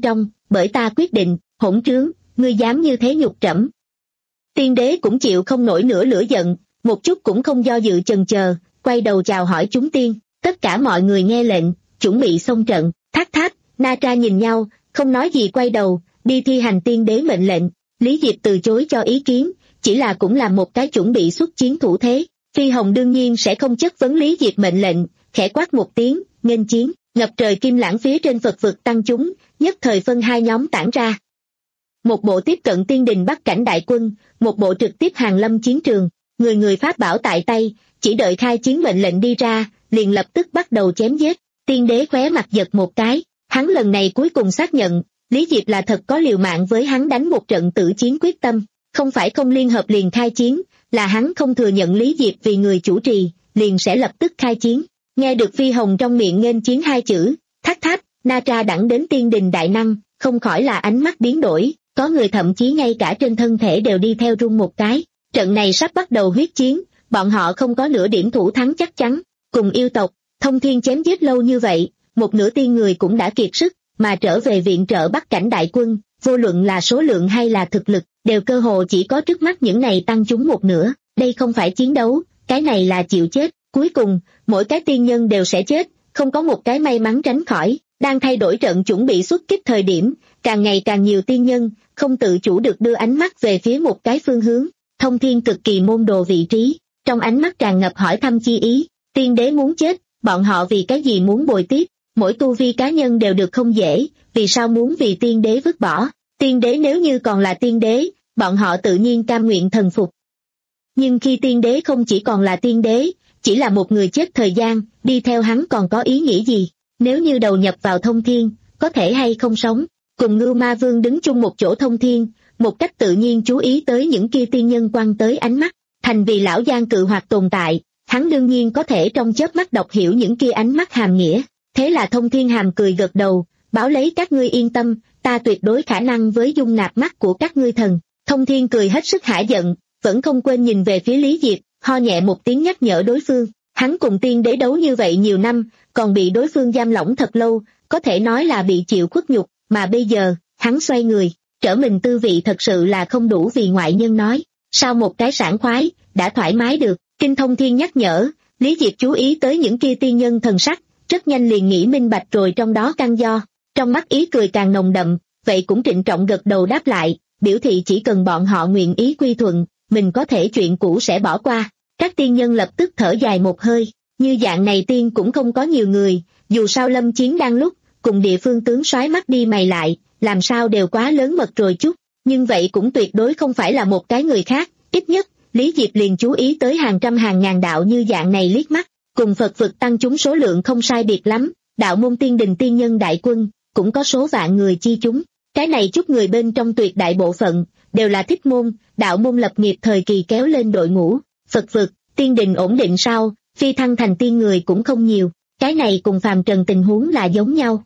bởi ta quyết định, hỗn trướng, ngươi dám như thế nhục trẫm. Tiên đế cũng chịu không nổi nữa lửa giận, một chút cũng không do dự chần chờ, quay đầu chào hỏi chúng tiên, tất cả mọi người nghe lệnh, chuẩn bị xông trận. Thác Tháp, Na Tra nhìn nhau, không nói gì quay đầu, đi thi hành tiên đế mệnh lệnh. Lý Diệp từ chối cho ý kiến, chỉ là cũng làm một cái chuẩn bị xuất chiến thủ thế. Phi Hồng đương nhiên sẽ không chất vấn Lý Diệp mệnh lệnh, khẽ quát một tiếng, nghênh chiến, ngập trời kim lãng phía trên Phật vực tăng chúng, nhất thời phân hai nhóm tản ra. Một bộ tiếp cận tiên đình Bắc cảnh đại quân, một bộ trực tiếp hàng lâm chiến trường, người người pháp bảo tại tay, chỉ đợi khai chiến mệnh lệnh đi ra, liền lập tức bắt đầu chém giết. Tiên đế khóe mặt giật một cái, hắn lần này cuối cùng xác nhận, Lý Diệp là thật có liều mạng với hắn đánh một trận tử chiến quyết tâm, không phải không liên hợp liền khai chiến, là hắn không thừa nhận Lý Diệp vì người chủ trì, liền sẽ lập tức khai chiến. Nghe được Phi Hồng trong miệng nghênh chiến hai chữ, Thác Tháp, Na Tra đẳng đến tiên đình đại năng, không khỏi là ánh mắt biến đổi, có người thậm chí ngay cả trên thân thể đều đi theo run một cái. Trận này sắp bắt đầu huyết chiến, bọn họ không có nửa điểm thủ thắng chắc chắn. Cùng yêu tộc, Thông Thiên chém giết lâu như vậy, một nửa tiên người cũng đã kiệt sức, mà trở về viện trợ Bắc cảnh đại quân, vô luận là số lượng hay là thực lực, đều cơ hồ chỉ có trước mắt những này tăng chúng một nửa. Đây không phải chiến đấu, cái này là chịu chết. Cuối cùng, mỗi cái tiên nhân đều sẽ chết, không có một cái may mắn tránh khỏi. Đang thay đổi trận chuẩn bị xuất kích thời điểm, càng ngày càng nhiều tiên nhân, không tự chủ được đưa ánh mắt về phía một cái phương hướng. Thông Thiên cực kỳ môn đồ vị trí, trong ánh mắt tràn ngập hỏi thăm chi ý. Tiên đế muốn chết, bọn họ vì cái gì muốn bồi tiếp? Mỗi tu vi cá nhân đều được không dễ, vì sao muốn vì tiên đế vứt bỏ? Tiên đế nếu như còn là tiên đế, bọn họ tự nhiên cam nguyện thần phục. Nhưng khi tiên đế không chỉ còn là tiên đế, chỉ là một người chết thời gian, đi theo hắn còn có ý nghĩa gì? Nếu như đầu nhập vào Thông Thiên, có thể hay không sống? Cùng Ngưu Ma Vương đứng chung một chỗ Thông Thiên, một cách tự nhiên chú ý tới những kia tiên nhân quăng tới ánh mắt, thành vì lão giang cự hoạt tồn tại, hắn đương nhiên có thể trong chớp mắt đọc hiểu những kia ánh mắt hàm nghĩa. Thế là Thông Thiên hàm cười gật đầu, báo lấy các ngươi yên tâm, ta tuyệt đối khả năng với dung nạp mắt của các ngươi thần. Thông Thiên cười hết sức hả giận, vẫn không quên nhìn về phía Lý Diệp, ho nhẹ một tiếng nhắc nhở đối phương. Hắn cùng tiên đế đấu như vậy nhiều năm, còn bị đối phương giam lỏng thật lâu, có thể nói là bị chịu khuất nhục, mà bây giờ, hắn xoay người, trở mình tư vị thật sự là không đủ vì ngoại nhân nói. Sao một cái sảng khoái, đã thoải mái được? Kinh Thông Thiên nhắc nhở, Lý Diệp chú ý tới những kia tiên nhân thần sắc, rất nhanh liền nghĩ minh bạch rồi trong đó căn do. Trong mắt ý cười càng nồng đậm, vậy cũng trịnh trọng gật đầu đáp lại, biểu thị chỉ cần bọn họ nguyện ý quy thuận, mình có thể chuyện cũ sẽ bỏ qua. Các tiên nhân lập tức thở dài một hơi, như dạng này tiên cũng không có nhiều người, dù sao lâm chiến đang lúc, cùng địa phương tướng soái mắt đi mày lại, làm sao đều quá lớn mật rồi chút, nhưng vậy cũng tuyệt đối không phải là một cái người khác, ít nhất, Lý Diệp liền chú ý tới hàng trăm hàng ngàn đạo như dạng này liếc mắt, cùng Phật vực tăng chúng số lượng không sai biệt lắm, đạo môn tiên đình tiên nhân đại quân, cũng có số vạn người chi chúng, cái này chút người bên trong tuyệt đại bộ phận, đều là thích môn, đạo môn lập nghiệp thời kỳ kéo lên đội ngũ, Phật vực, tiên đình ổn định sau, phi thăng thành tiên người cũng không nhiều, cái này cùng phàm trần tình huống là giống nhau.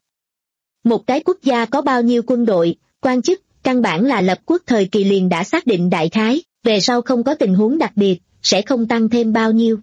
Một cái quốc gia có bao nhiêu quân đội, quan chức, căn bản là lập quốc thời kỳ liền đã xác định đại khái, về sau không có tình huống đặc biệt, sẽ không tăng thêm bao nhiêu.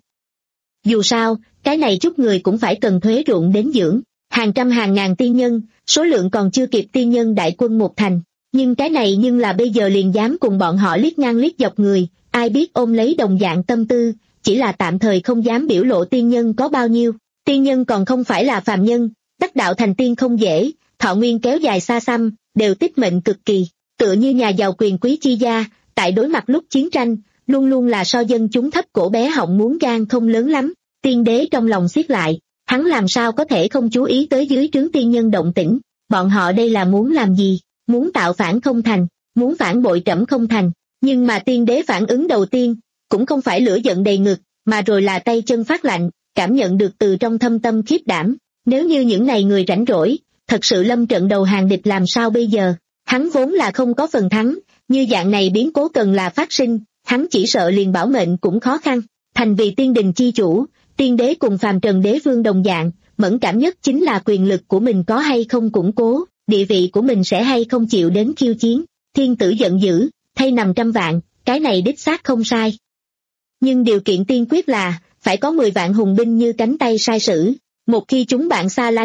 Dù sao, cái này chút người cũng phải cần thuế ruộng đến dưỡng, hàng trăm hàng ngàn tiên nhân, số lượng còn chưa kịp tiên nhân đại quân một thành, nhưng cái này nhưng là bây giờ liền dám cùng bọn họ liếc ngang liếc dọc người, ai biết ôm lấy đồng dạng tâm tư, chỉ là tạm thời không dám biểu lộ tiên nhân có bao nhiêu, tiên nhân còn không phải là phàm nhân, đắc đạo thành tiên không dễ, thọ nguyên kéo dài xa xăm, đều tích mệnh cực kỳ, tựa như nhà giàu quyền quý chi gia, tại đối mặt lúc chiến tranh, luôn luôn là so dân chúng thấp cổ bé họng muốn gan không lớn lắm. Tiên đế trong lòng siết lại, hắn làm sao có thể không chú ý tới dưới trướng tiên nhân động tĩnh, bọn họ đây là muốn làm gì, muốn tạo phản không thành, muốn phản bội trẫm không thành, nhưng mà tiên đế phản ứng đầu tiên, cũng không phải lửa giận đầy ngực, mà rồi là tay chân phát lạnh, cảm nhận được từ trong thâm tâm khiếp đảm, nếu như những này người rảnh rỗi, thật sự lâm trận đầu hàng địch làm sao bây giờ, hắn vốn là không có phần thắng, như dạng này biến cố cần là phát sinh, hắn chỉ sợ liền bảo mệnh cũng khó khăn, thành vì tiên đình chi chủ, tiên đế cùng phàm trần đế vương đồng dạng, mẫn cảm nhất chính là quyền lực của mình có hay không củng cố, địa vị của mình sẽ hay không chịu đến khiêu chiến, thiên tử giận dữ, thay nằm trăm vạn, cái này đích xác không sai. Nhưng điều kiện tiên quyết là, phải có mười vạn hùng binh như cánh tay sai sử, một khi chúng bạn xa lánh,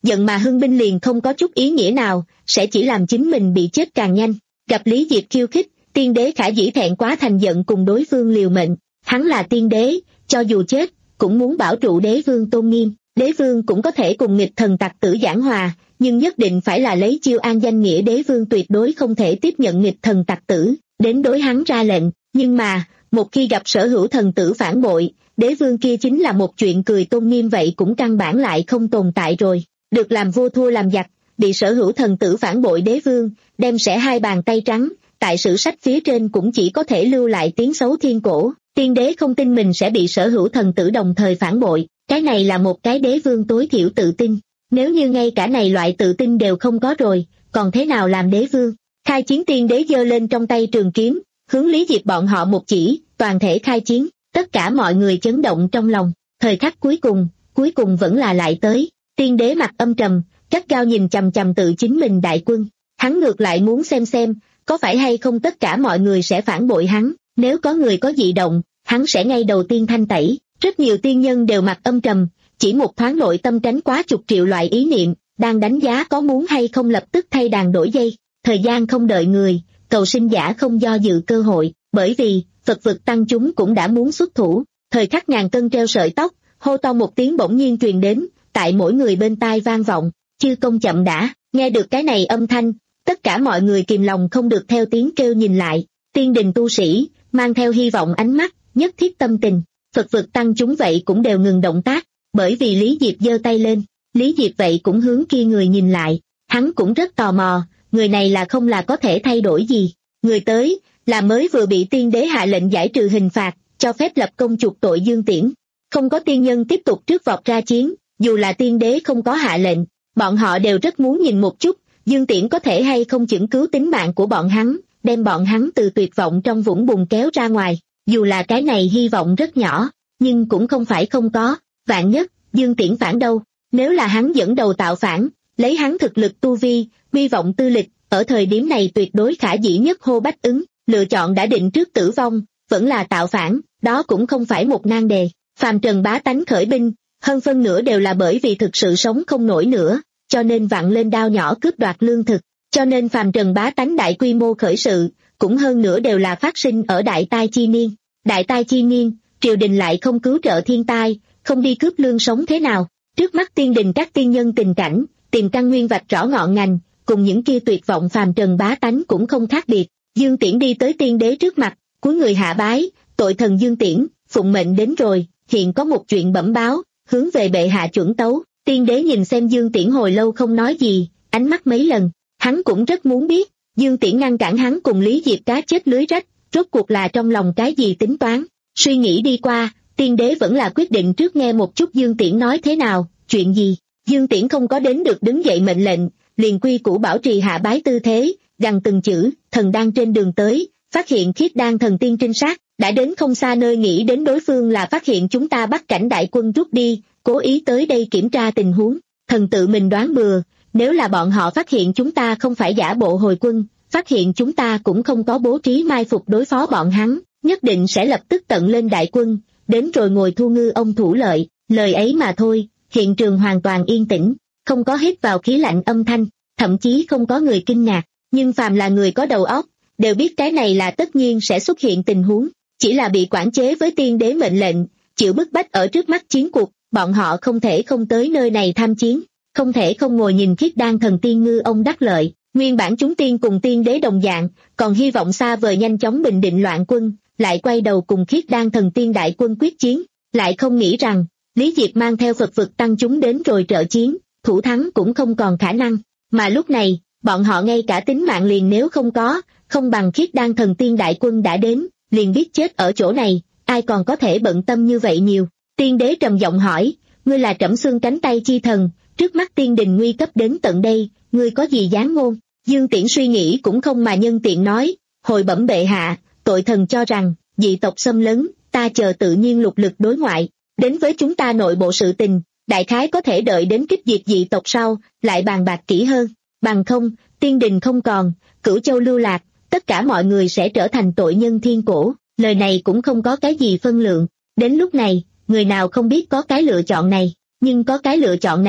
giận mà hưng binh liền không có chút ý nghĩa nào, sẽ chỉ làm chính mình bị chết càng nhanh. Gặp Lý Diệp khiêu khích, tiên đế Khả Dĩ thẹn quá thành giận cùng đối phương liều mệnh. Hắn là tiên đế, cho dù chết, cũng muốn bảo trụ đế vương tôn nghiêm. Đế vương cũng có thể cùng nghịch thần tặc tử giảng hòa, nhưng nhất định phải là lấy chiêu an danh nghĩa, đế vương tuyệt đối không thể tiếp nhận nghịch thần tặc tử, đến đối hắn ra lệnh. Nhưng mà, một khi gặp sở hữu thần tử phản bội, đế vương kia chính là một chuyện cười, tôn nghiêm vậy cũng căn bản lại không tồn tại rồi. Được làm vua thua làm giặc, bị sở hữu thần tử phản bội đế vương, đem sẽ hai bàn tay trắng, tại sử sách phía trên cũng chỉ có thể lưu lại tiếng xấu thiên cổ. Tiên đế không tin mình sẽ bị sở hữu thần tử đồng thời phản bội, cái này là một cái đế vương tối thiểu tự tin. Nếu như ngay cả này loại tự tin đều không có rồi, còn thế nào làm đế vương? Khai chiến, tiên đế giơ lên trong tay trường kiếm, hướng Lý Diệp bọn họ một chỉ, toàn thể khai chiến. Tất cả mọi người chấn động trong lòng. Thời khắc cuối cùng, cuối cùng vẫn là lại tới. Tiên đế mặt âm trầm, gắt gao nhìn chằm chằm tự chính mình đại quân. Hắn ngược lại muốn xem xem, có phải hay không tất cả mọi người sẽ phản bội hắn. Nếu có người có dị động, hắn sẽ ngay đầu tiên thanh tẩy. Rất nhiều tiên nhân đều mặt âm trầm, chỉ một thoáng nội tâm tránh quá chục triệu loại ý niệm, đang đánh giá có muốn hay không lập tức thay đàn đổi dây. Thời gian không đợi người, cầu sinh giả không do dự cơ hội, bởi vì Phật vực tăng chúng cũng đã muốn xuất thủ. Thời khắc ngàn cân treo sợi tóc, hô to một tiếng bỗng nhiên truyền đến, tại mỗi người bên tai vang vọng. Chư công chậm đã. Nghe được cái này âm thanh, tất cả mọi người kìm lòng không được theo tiếng kêu nhìn lại. Tiên đình tu sĩ mang theo hy vọng ánh mắt, nhất thiết tâm tình. Phật vực tăng chúng vậy cũng đều ngừng động tác, bởi vì Lý Diệp giơ tay lên. Lý Diệp vậy cũng hướng kia người nhìn lại, hắn cũng rất tò mò, người này là không là có thể thay đổi gì. Người tới là mới vừa bị tiên đế hạ lệnh giải trừ hình phạt, cho phép lập công chuộc tội Dương Tiễn. Không có tiên nhân tiếp tục trước vọt ra chiến, dù là tiên đế không có hạ lệnh, bọn họ đều rất muốn nhìn một chút, Dương Tiễn có thể hay không chưởng cứu tính mạng của bọn hắn, đem bọn hắn từ tuyệt vọng trong vũng bùn kéo ra ngoài. Dù là cái này hy vọng rất nhỏ, nhưng cũng không phải không có. Vạn nhất, Dương Tiễn phản đâu? Nếu là hắn dẫn đầu tạo phản, lấy hắn thực lực tu vi, hy vọng tư lịch, ở thời điểm này tuyệt đối Khả Dĩ nhất hô bách ứng, lựa chọn đã định trước tử vong, vẫn là tạo phản, đó cũng không phải một nan đề. Phàm trần bá tánh khởi binh, hơn phân nửa đều là bởi vì thực sự sống không nổi nữa, cho nên vặn lên đao nhỏ cướp đoạt lương thực, cho nên phàm trần bá tánh đại quy mô khởi sự, cũng hơn nửa đều là phát sinh ở đại tai chi niên. Đại tai chi niên, triều đình lại không cứu trợ thiên tai, không đi cướp lương sống thế nào? Trước mắt tiên đình các tiên nhân tình cảnh, tìm căn nguyên vạch rõ ngọn ngành, cùng những kia tuyệt vọng phàm trần bá tánh cũng không khác biệt. Dương Tiễn đi tới tiên đế trước mặt, cúi người hạ bái, tội thần Dương Tiễn, phụng mệnh đến rồi, hiện có một chuyện bẩm báo, hướng về bệ hạ chuẩn tấu. Tiên đế nhìn xem Dương Tiễn hồi lâu không nói gì, ánh mắt mấy lần, hắn cũng rất muốn biết, Dương Tiễn ngăn cản hắn cùng Lý Diệp cá chết lưới rách, rốt cuộc là trong lòng cái gì tính toán. Suy nghĩ đi qua, tiên đế vẫn là quyết định trước nghe một chút Dương Tiễn nói thế nào, chuyện gì. Dương Tiễn không có đến được đứng dậy mệnh lệnh, liền quy củ bảo trì hạ bái tư thế, gằn từng chữ, thần đang trên đường tới, phát hiện Khiết Đan thần tiên trinh sát, đã đến không xa nơi nghĩ đến đối phương là phát hiện chúng ta bắt cảnh đại quân rút đi, cố ý tới đây kiểm tra tình huống. Thần tự mình đoán bừa, nếu là bọn họ phát hiện chúng ta không phải giả bộ hồi quân, phát hiện chúng ta cũng không có bố trí mai phục đối phó bọn hắn, nhất định sẽ lập tức tận lên đại quân, đến rồi ngồi thu ngư ông thủ lợi. Lời ấy mà thôi, hiện trường hoàn toàn yên tĩnh, không có hít vào khí lạnh âm thanh, thậm chí không có người kinh ngạc, nhưng phàm là người có đầu óc, đều biết cái này là tất nhiên sẽ xuất hiện tình huống, chỉ là bị quản chế với tiên đế mệnh lệnh, chịu bức bách ở trước mắt chiến cuộc, bọn họ không thể không tới nơi này tham chiến, không thể không ngồi nhìn Khiết Đan thần tiên ngư ông đắc lợi. Nguyên bản chúng tiên cùng tiên đế đồng dạng, còn hy vọng xa vời nhanh chóng bình định loạn quân, lại quay đầu cùng Khiết Đan thần tiên đại quân quyết chiến, lại không nghĩ rằng Lý Diệp mang theo Phật vực tăng chúng đến rồi trợ chiến, thủ thắng cũng không còn khả năng, mà lúc này, bọn họ ngay cả tính mạng liền nếu không có, không bằng Khiết Đan thần tiên đại quân đã đến, liền biết chết ở chỗ này, ai còn có thể bận tâm như vậy nhiều. Tiên đế trầm giọng hỏi, ngươi là trẫm xương cánh tay chi thần, trước mắt tiên đình nguy cấp đến tận đây, ngươi có gì gián ngôn? Dương Tiễn suy nghĩ cũng không mà nhân tiện nói, hồi bẩm bệ hạ, tội thần cho rằng, dị tộc xâm lấn, ta chờ tự nhiên lục lực đối ngoại, đến với chúng ta nội bộ sự tình, đại khái có thể đợi đến kích diệt dị tộc sau, lại bàn bạc kỹ hơn, bằng không, tiên đình không còn, cửu châu lưu lạc, tất cả mọi người sẽ trở thành tội nhân thiên cổ, lời này cũng không có cái gì phân lượng, đến lúc này, người nào không biết có cái lựa chọn này, nhưng có cái lựa chọn này,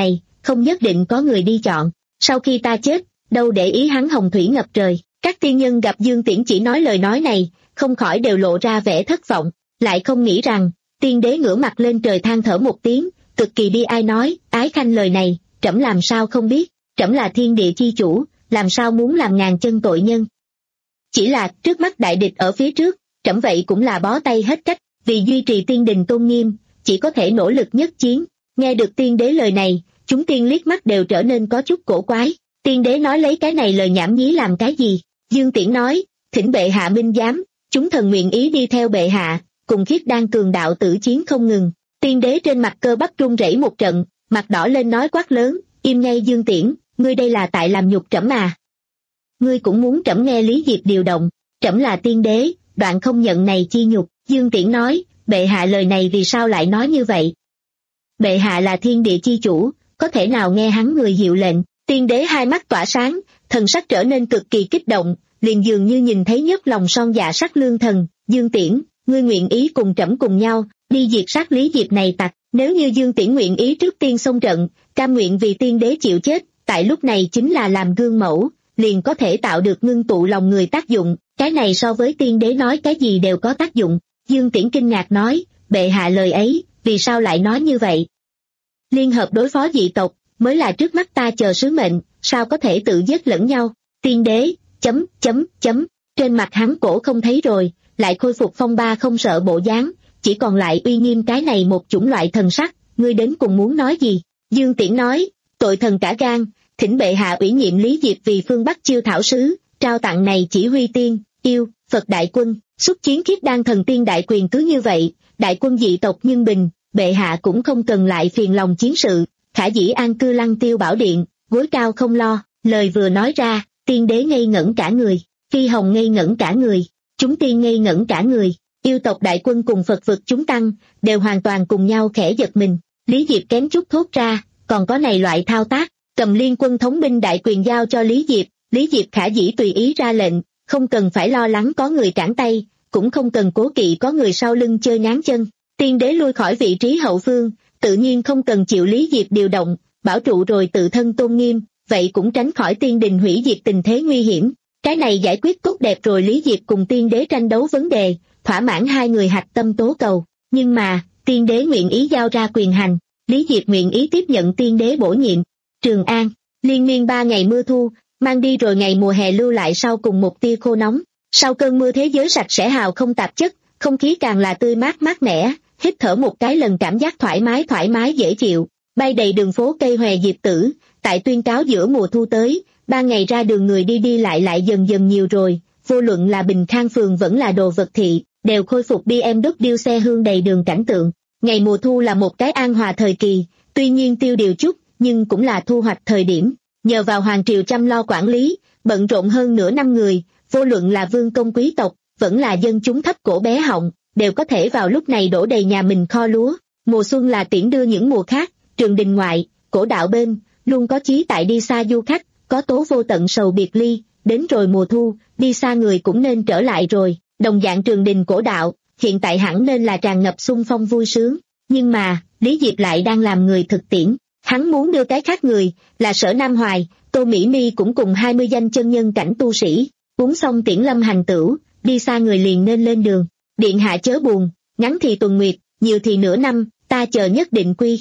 không nhất định có người đi chọn. Sau khi ta chết, đâu để ý hắn hồng thủy ngập trời. Các tiên nhân gặp Dương Tiễn chỉ nói lời nói này, không khỏi đều lộ ra vẻ thất vọng, lại không nghĩ rằng, tiên đế ngửa mặt lên trời than thở một tiếng, cực kỳ bi ai nói, ái khanh lời này, trẫm làm sao không biết, trẫm là thiên địa chi chủ, làm sao muốn làm ngàn chân tội nhân. Chỉ là, trước mắt đại địch ở phía trước, trẫm vậy cũng là bó tay hết cách, vì duy trì tiên đình tôn nghiêm, chỉ có thể nỗ lực nhất chiến. Nghe được tiên đế lời này, chúng tiên liếc mắt đều trở nên có chút cổ quái, tiên đế nói lấy cái này lời nhảm nhí làm cái gì? Dương Tiễn nói, thỉnh bệ hạ minh giám, chúng thần nguyện ý đi theo bệ hạ, cùng Khiết Đan cường đạo tử chiến không ngừng. Tiên đế trên mặt cơ bắp run rẩy một trận, mặt đỏ lên nói quát lớn, im ngay Dương Tiễn, ngươi đây là tại làm nhục trẫm à? Ngươi cũng muốn trẫm nghe Lý Diệp điều động, trẫm là tiên đế, đoạn không nhận này chi nhục. Dương Tiễn nói, bệ hạ lời này vì sao lại nói như vậy? Bệ hạ là thiên địa chi chủ, có thể nào nghe hắn người hiệu lệnh? Tiên đế hai mắt tỏa sáng, thần sắc trở nên cực kỳ kích động, liền dường như nhìn thấy nhất lòng son dạ sắc lương thần. Dương Tiễn, ngươi nguyện ý cùng trẫm cùng nhau, đi diệt sát Lý Diệp này tặc. Nếu như Dương Tiễn nguyện ý trước tiên xông trận, cam nguyện vì tiên đế chịu chết, tại lúc này chính là làm gương mẫu, liền có thể tạo được ngưng tụ lòng người tác dụng, cái này so với tiên đế nói cái gì đều có tác dụng. Dương Tiễn kinh ngạc nói, bệ hạ lời ấy, vì sao lại nói như vậy? Liên hợp đối phó dị tộc, mới là trước mắt ta chờ sứ mệnh, sao có thể tự giết lẫn nhau? Tiên đế, chấm, chấm, chấm, trên mặt hắn cổ không thấy rồi, lại khôi phục phong ba không sợ bộ dáng, chỉ còn lại uy nghiêm cái này một chủng loại thần sắc, ngươi đến cùng muốn nói gì? Dương Tiễn nói, tội thần cả gan, thỉnh bệ hạ ủy nhiệm Lý Diệp vì phương Bắc chiêu thảo sứ, trao tặng này chỉ huy tiên, yêu, Phật đại quân, xuất chiến Khiết Đan thần tiên đại quyền cứ như vậy, đại quân dị tộc nhưng bình, bệ hạ cũng không cần lại phiền lòng chiến sự, khả dĩ an cư Lăng Tiêu Bảo Điện, gối cao không lo. Lời vừa nói ra, tiên đế ngây ngẩn cả người, Phi Hồng ngây ngẩn cả người, chúng tiên ngây ngẩn cả người, yêu tộc đại quân cùng Phật vực chúng tăng, đều hoàn toàn cùng nhau khẽ giật mình. Lý Diệp kém chút thốt ra, còn có này loại thao tác, cầm liên quân thống binh đại quyền giao cho Lý Diệp, Lý Diệp khả dĩ tùy ý ra lệnh, không cần phải lo lắng có người cản tay, cũng không cần cố kỵ có người sau lưng chơi ngáng chân. Tiên đế lui khỏi vị trí hậu phương, tự nhiên không cần chịu Lý Diệp điều động, bảo trụ rồi tự thân tôn nghiêm, vậy cũng tránh khỏi tiên đình hủy diệt tình thế nguy hiểm. Cái này giải quyết tốt đẹp rồi Lý Diệp cùng tiên đế tranh đấu vấn đề, thỏa mãn hai người hạch tâm tố cầu. Nhưng mà, tiên đế nguyện ý giao ra quyền hành, Lý Diệp nguyện ý tiếp nhận tiên đế bổ nhiệm. Trường An, liên miên ba ngày mưa thu, mang đi rồi ngày mùa hè lưu lại sau cùng một tia khô nóng. Sau cơn mưa thế giới sạch sẽ hào không tạp chất, không khí càng là tươi mát mát mẻ, hít thở một cái lần cảm giác thoải mái thoải mái dễ chịu, bay đầy đường phố cây hòe diệp tử, tại tuyên cáo giữa mùa thu tới, ba ngày ra đường người đi đi lại lại dần dần nhiều rồi, vô luận là Bình Khang phường vẫn là Đồ Vật thị, đều khôi phục bê em vê xe hương đầy đường cảnh tượng. Ngày mùa thu là một cái an hòa thời kỳ, tuy nhiên tiêu điều chút, nhưng cũng là thu hoạch thời điểm, nhờ vào hoàng triều chăm lo quản lý, bận rộn hơn nửa năm người, vô luận là vương công quý tộc, vẫn là dân chúng thấp cổ bé họng, đều có thể vào lúc này đổ đầy nhà mình kho lúa. Mùa xuân là tiễn đưa những mùa khác, trường đình ngoại, cổ đạo bên, luôn có chí tại đi xa du khách, có tố vô tận sầu biệt ly, đến rồi mùa thu, đi xa người cũng nên trở lại rồi, đồng dạng trường đình cổ đạo, hiện tại hẳn nên là tràn ngập xung phong vui sướng, nhưng mà, Lý Diệp lại đang làm người thực tiễn, hắn muốn đưa cái khác người, là Sở Nam Hoài, Tô Mỹ Mi cũng cùng hai mươi danh chân nhân cảnh tu sĩ, uống xong tiễn lâm hành tửu, đi xa người liền nên lên đường. Điện hạ chớ buồn, ngắn thì tuần nguyệt, nhiều thì nửa năm, ta chờ nhất định quy.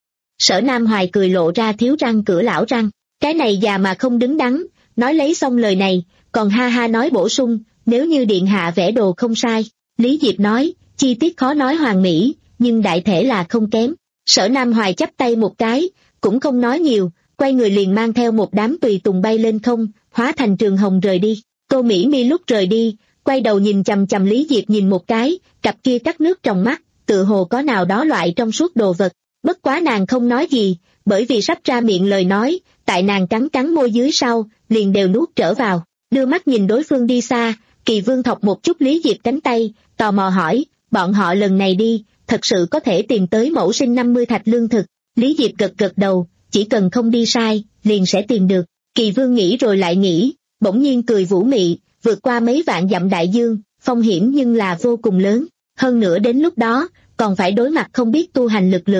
Sở Nam Hoài cười lộ ra thiếu răng cửa lão răng, cái này già mà không đứng đắn, nói lấy xong lời này, còn ha ha nói bổ sung, nếu như điện hạ vẽ đồ không sai. Lý Diệp nói, chi tiết khó nói hoàn mỹ, nhưng đại thể là không kém. Sở Nam Hoài chắp tay một cái, cũng không nói nhiều, quay người liền mang theo một đám tùy tùng bay lên không, hóa thành trường hồng rời đi. Tô Mỹ Mi lúc rời đi, quay đầu nhìn chằm chằm Lý Diệp nhìn một cái, cặp kia cắt nước trong mắt, tự hồ có nào đó loại trong suốt đồ vật. Bất quá nàng không nói gì, bởi vì sắp ra miệng lời nói, tại nàng cắn cắn môi dưới sau, liền đều nuốt trở vào. Đưa mắt nhìn đối phương đi xa, Kỳ Vương thọc một chút Lý Diệp cánh tay, tò mò hỏi, bọn họ lần này đi, thật sự có thể tìm tới mẫu sinh năm mươi thạch lương thực. Lý Diệp gật gật đầu, chỉ cần không đi sai, liền sẽ tìm được. Kỳ Vương nghĩ rồi lại nghĩ, bỗng nhiên cười vũ mị, vượt qua mấy vạn dặm đại dương, phong hiểm nhưng là vô cùng lớn, hơn nữa đến lúc đó, còn phải đối mặt không biết tu hành lực lượng.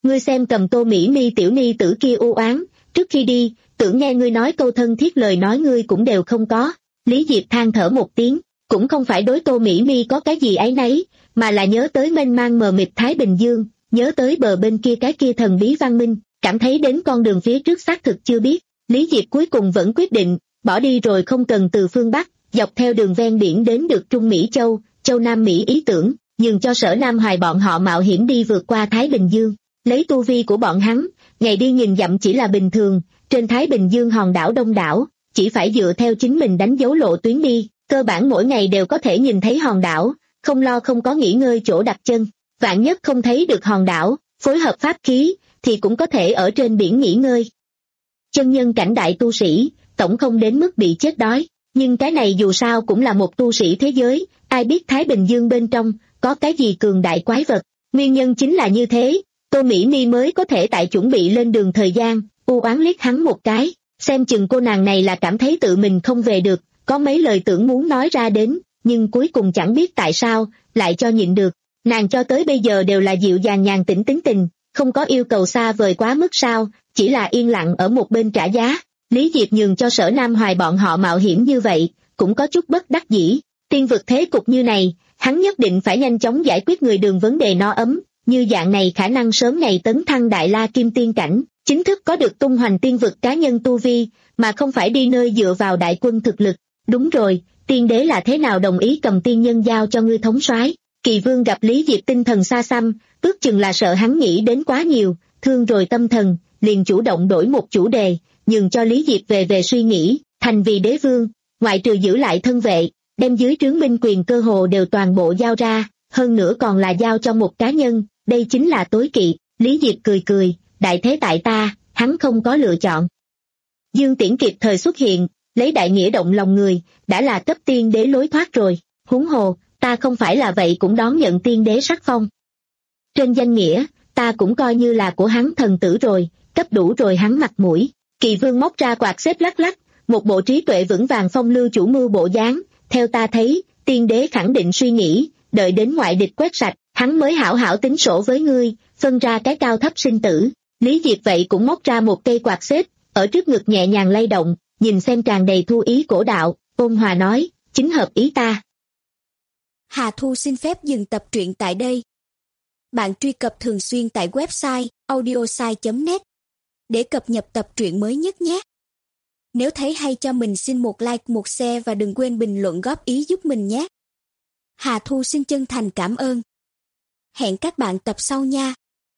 Ngươi xem cầm Tô Mỹ Mi tiểu ni tử kia u oán, trước khi đi, tưởng nghe ngươi nói câu thân thiết lời nói ngươi cũng đều không có. Lý Diệp than thở một tiếng, cũng không phải đối Tô Mỹ Mi có cái gì áy nấy, mà là nhớ tới mênh mang mờ mịt Thái Bình Dương, nhớ tới bờ bên kia cái kia thần bí văn minh, cảm thấy đến con đường phía trước xác thực chưa biết. Lý Diệp cuối cùng vẫn quyết định, bỏ đi rồi không cần từ phương Bắc, dọc theo đường ven biển đến được Trung Mỹ Châu, Châu Nam Mỹ ý tưởng, nhường cho Sở Nam Hoài bọn họ mạo hiểm đi vượt qua Thái Bình Dương. Lấy tu vi của bọn hắn, ngày đi nghìn dặm chỉ là bình thường, trên Thái Bình Dương hòn đảo đông đảo, chỉ phải dựa theo chính mình đánh dấu lộ tuyến đi, cơ bản mỗi ngày đều có thể nhìn thấy hòn đảo, không lo không có nghỉ ngơi chỗ đặt chân. Vạn nhất không thấy được hòn đảo, phối hợp pháp khí, thì cũng có thể ở trên biển nghỉ ngơi. Chân nhân cảnh đại tu sĩ, tổng không đến mức bị chết đói, nhưng cái này dù sao cũng là một tu sĩ thế giới, ai biết Thái Bình Dương bên trong có cái gì cường đại quái vật. Nguyên nhân chính là như thế, Tô Mỹ Mi mới có thể tại chuẩn bị lên đường thời gian, u oán liếc hắn một cái, xem chừng cô nàng này là cảm thấy tự mình không về được, có mấy lời tưởng muốn nói ra đến, nhưng cuối cùng chẳng biết tại sao, lại cho nhịn được. Nàng cho tới bây giờ đều là dịu dàng nhàn tĩnh tính tình, không có yêu cầu xa vời quá mức sao, chỉ là yên lặng ở một bên trả giá. Lý Diệp nhường cho Sở Nam Hoài bọn họ mạo hiểm như vậy, cũng có chút bất đắc dĩ. Tiên vực thế cục như này, hắn nhất định phải nhanh chóng giải quyết người đường vấn đề no ấm, như dạng này khả năng sớm ngày tấn thăng Đại La Kim Tiên cảnh, chính thức có được tung hoành tiên vực cá nhân tu vi, mà không phải đi nơi dựa vào đại quân thực lực. Đúng rồi, tiên đế là thế nào đồng ý cầm tiên nhân giao cho ngươi thống soái? Kỳ Vương gặp Lý Diệp tinh thần xa xăm, ước chừng là sợ hắn nghĩ đến quá nhiều, thương rồi tâm thần, liền chủ động đổi một chủ đề, nhường cho Lý Diệp về về suy nghĩ, thành vì đế vương, ngoại trừ giữ lại thân vệ, đem dưới trướng binh quyền cơ hồ đều toàn bộ giao ra, hơn nữa còn là giao cho một cá nhân, đây chính là tối kỵ. Lý Diệp cười cười, đại thế tại ta, hắn không có lựa chọn. Dương Tiễn kịp thời xuất hiện, lấy đại nghĩa động lòng người, đã là cấp tiên đế lối thoát rồi, huống hồ, ta không phải là vậy cũng đón nhận tiên đế sắc phong. Trên danh nghĩa, ta cũng coi như là của hắn thần tử rồi, cấp đủ rồi hắn mặt mũi. Kỳ Vương móc ra quạt xếp lắc lắc, một bộ trí tuệ vững vàng phong lưu chủ mưu bộ dáng, theo ta thấy, tiên đế khẳng định suy nghĩ, đợi đến ngoại địch quét sạch, hắn mới hảo hảo tính sổ với ngươi, phân ra cái cao thấp sinh tử. Lý Diệp vậy cũng móc ra một cây quạt xếp, ở trước ngực nhẹ nhàng lay động, nhìn xem tràn đầy thu ý cổ đạo, ôn hòa nói, chính hợp ý ta. Hà Thu xin phép dừng tập truyện tại đây. Bạn truy cập thường xuyên tại website audiosai chấm net để cập nhật tập truyện mới nhất nhé. Nếu thấy hay cho mình xin một like, một share và đừng quên bình luận góp ý giúp mình nhé. Hà Thu xin chân thành cảm ơn. Hẹn các bạn tập sau nha.